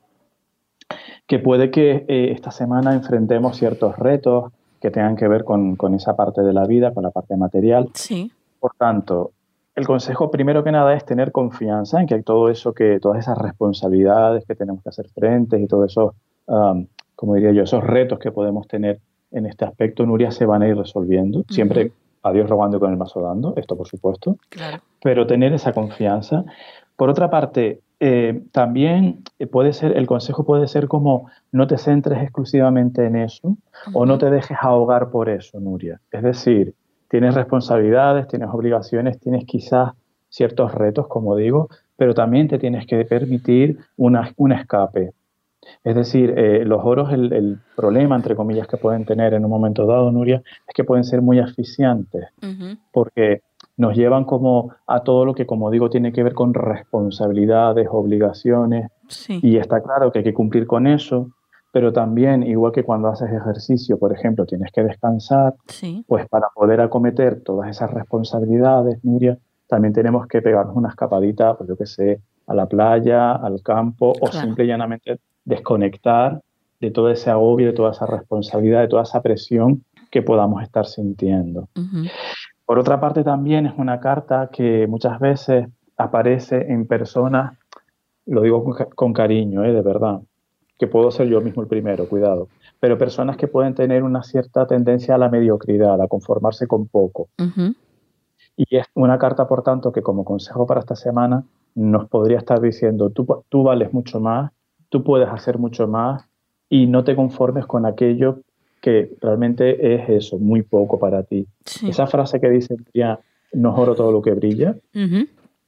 Que puede que eh, esta semana enfrentemos ciertos retos que tengan que ver con, con esa parte de la vida, con la parte material. Sí. Por tanto, el consejo primero que nada es tener confianza en que todo eso, que todas esas responsabilidades que tenemos que hacer frente y todos esos, um, como diría yo, esos retos que podemos tener en este aspecto, Nuria, se van a ir resolviendo. Siempre Ujú. a Dios rogando y con el mazo dando, esto por supuesto, Claro. pero tener esa confianza. Por otra parte, eh, también puede ser, el consejo puede ser como no te centres exclusivamente en eso o no Ujú. te dejes ahogar por eso, Nuria. Es decir, tienes responsabilidades, tienes obligaciones, tienes quizás ciertos retos, como digo, pero también te tienes que permitir una, un escape. Es decir, eh, los oros, el, el problema, entre comillas, que pueden tener en un momento dado, Nuria, es que pueden ser muy asfixiantes, Ujú. porque nos llevan como a todo lo que, como digo, tiene que ver con responsabilidades, obligaciones, Sí. y está claro que hay que cumplir con eso, pero también, igual que cuando haces ejercicio, por ejemplo, tienes que descansar, Sí. pues para poder acometer todas esas responsabilidades, Nuria, también tenemos que pegarnos una escapadita, pues yo qué sé, a la playa, al campo, o Claro. simple y llanamente desconectar de todo ese agobio, de toda esa responsabilidad, de toda esa presión que podamos estar sintiendo. Ujú. Por otra parte, también es una carta que muchas veces aparece en personas, lo digo con, ca- con cariño, ¿eh? De verdad, que puedo ser yo mismo el primero, cuidado, pero personas que pueden tener una cierta tendencia a la mediocridad, a conformarse con poco. Ujú. Y es una carta, por tanto, que como consejo para esta semana nos podría estar diciendo, tú, pu- tú vales mucho más, tú puedes hacer mucho más y no te conformes con aquello que realmente es eso, muy poco para ti. Sí. Esa frase que dice, ya, no es oro todo lo que brilla, Ujú.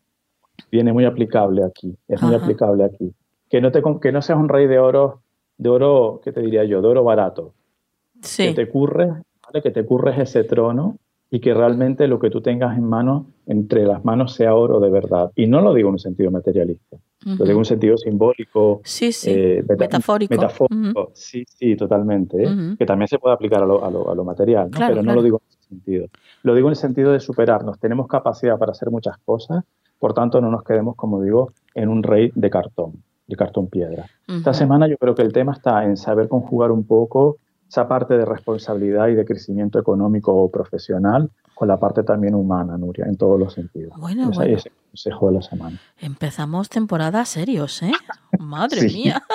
viene muy aplicable aquí, es muy Ajá. aplicable aquí. Que no, te, con- que no seas un rey de oro, de oro, ¿qué te diría yo? De oro barato, que Sí. te curres, ¿vale? Que te curres ese trono y que realmente lo que tú tengas en mano, entre las manos, sea oro de verdad. Y no lo digo en un sentido materialista, lo digo en Ujú. un sentido simbólico, Sí, sí. eh, meta- Metafórico. metafórico. Ujú. Sí, sí, totalmente, ¿eh? Ujú. Que también se puede aplicar a lo, a lo- a lo material, ¿no? Claro, Pero no claro. lo digo en ese sentido. Lo digo en el sentido de superarnos. Tenemos capacidad para hacer muchas cosas, por tanto no nos quedemos, como digo, en un rey de cartón, de cartón piedra. Esta Ujú. semana yo creo que el tema está en saber conjugar un poco esa parte de responsabilidad y de crecimiento económico o profesional con la parte también humana, Nuria, en todos los sentidos. Bueno, Ese bueno. es el consejo de la semana. Empezamos temporada serios, ¿eh? Madre Sí. mía.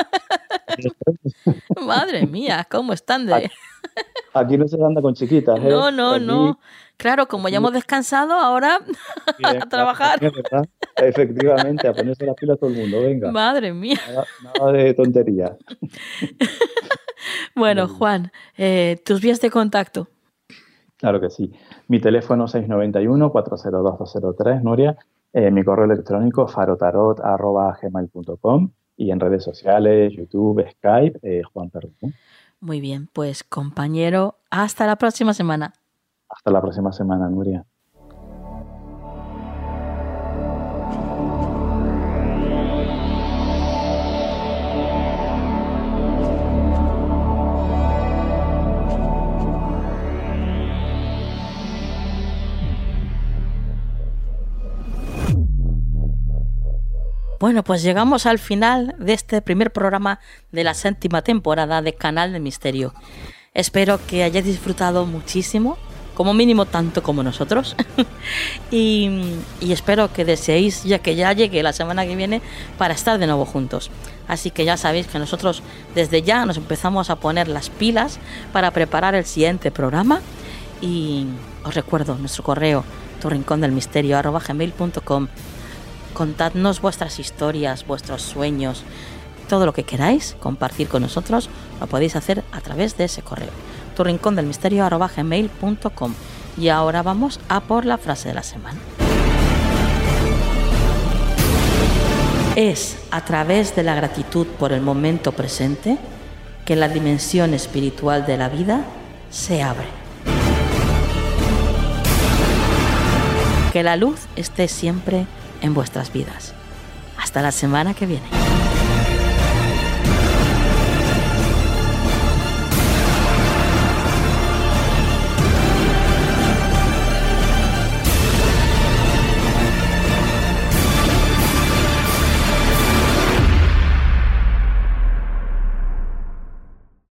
Madre mía, ¿cómo están de...? Aquí, aquí no se anda con chiquitas, ¿eh? No, no, Aquí, no. Claro, como ya hemos descansado, ahora bien, a trabajar. es verdad. Efectivamente, a ponerse las pilas todo el mundo, venga. Madre mía. Nada, nada de tonterías. Bueno, Muy bien. Juan, eh, tus vías de contacto. Claro que sí. Mi teléfono seis nueve uno, cuatro cero dos, dos cero tres, Nuria. Eh, mi correo electrónico farotarot arroba gmail punto com y en redes sociales, YouTube, Skype, eh, Juan Perdomo. Muy bien, pues compañero, hasta la próxima semana. Hasta la próxima semana, Nuria. Bueno, pues llegamos al final de este primer programa de la séptima temporada de Canal del Misterio. Espero que hayáis disfrutado muchísimo, como mínimo tanto como nosotros. y, y espero que deseéis ya que ya llegue la semana que viene para estar de nuevo juntos. Así que ya sabéis que nosotros desde ya nos empezamos a poner las pilas para preparar el siguiente programa. Y os recuerdo nuestro correo, turrincondelmisterio arroba gmail punto com. Contadnos vuestras historias, vuestros sueños, todo lo que queráis compartir con nosotros, lo podéis hacer a través de ese correo, turrincondelmisterio arroba gmail punto com. Y ahora vamos a por la frase de la semana. Es a través de la gratitud por el momento presente que la dimensión espiritual de la vida se abre. Que la luz esté siempre en vuestras vidas. Hasta la semana que viene.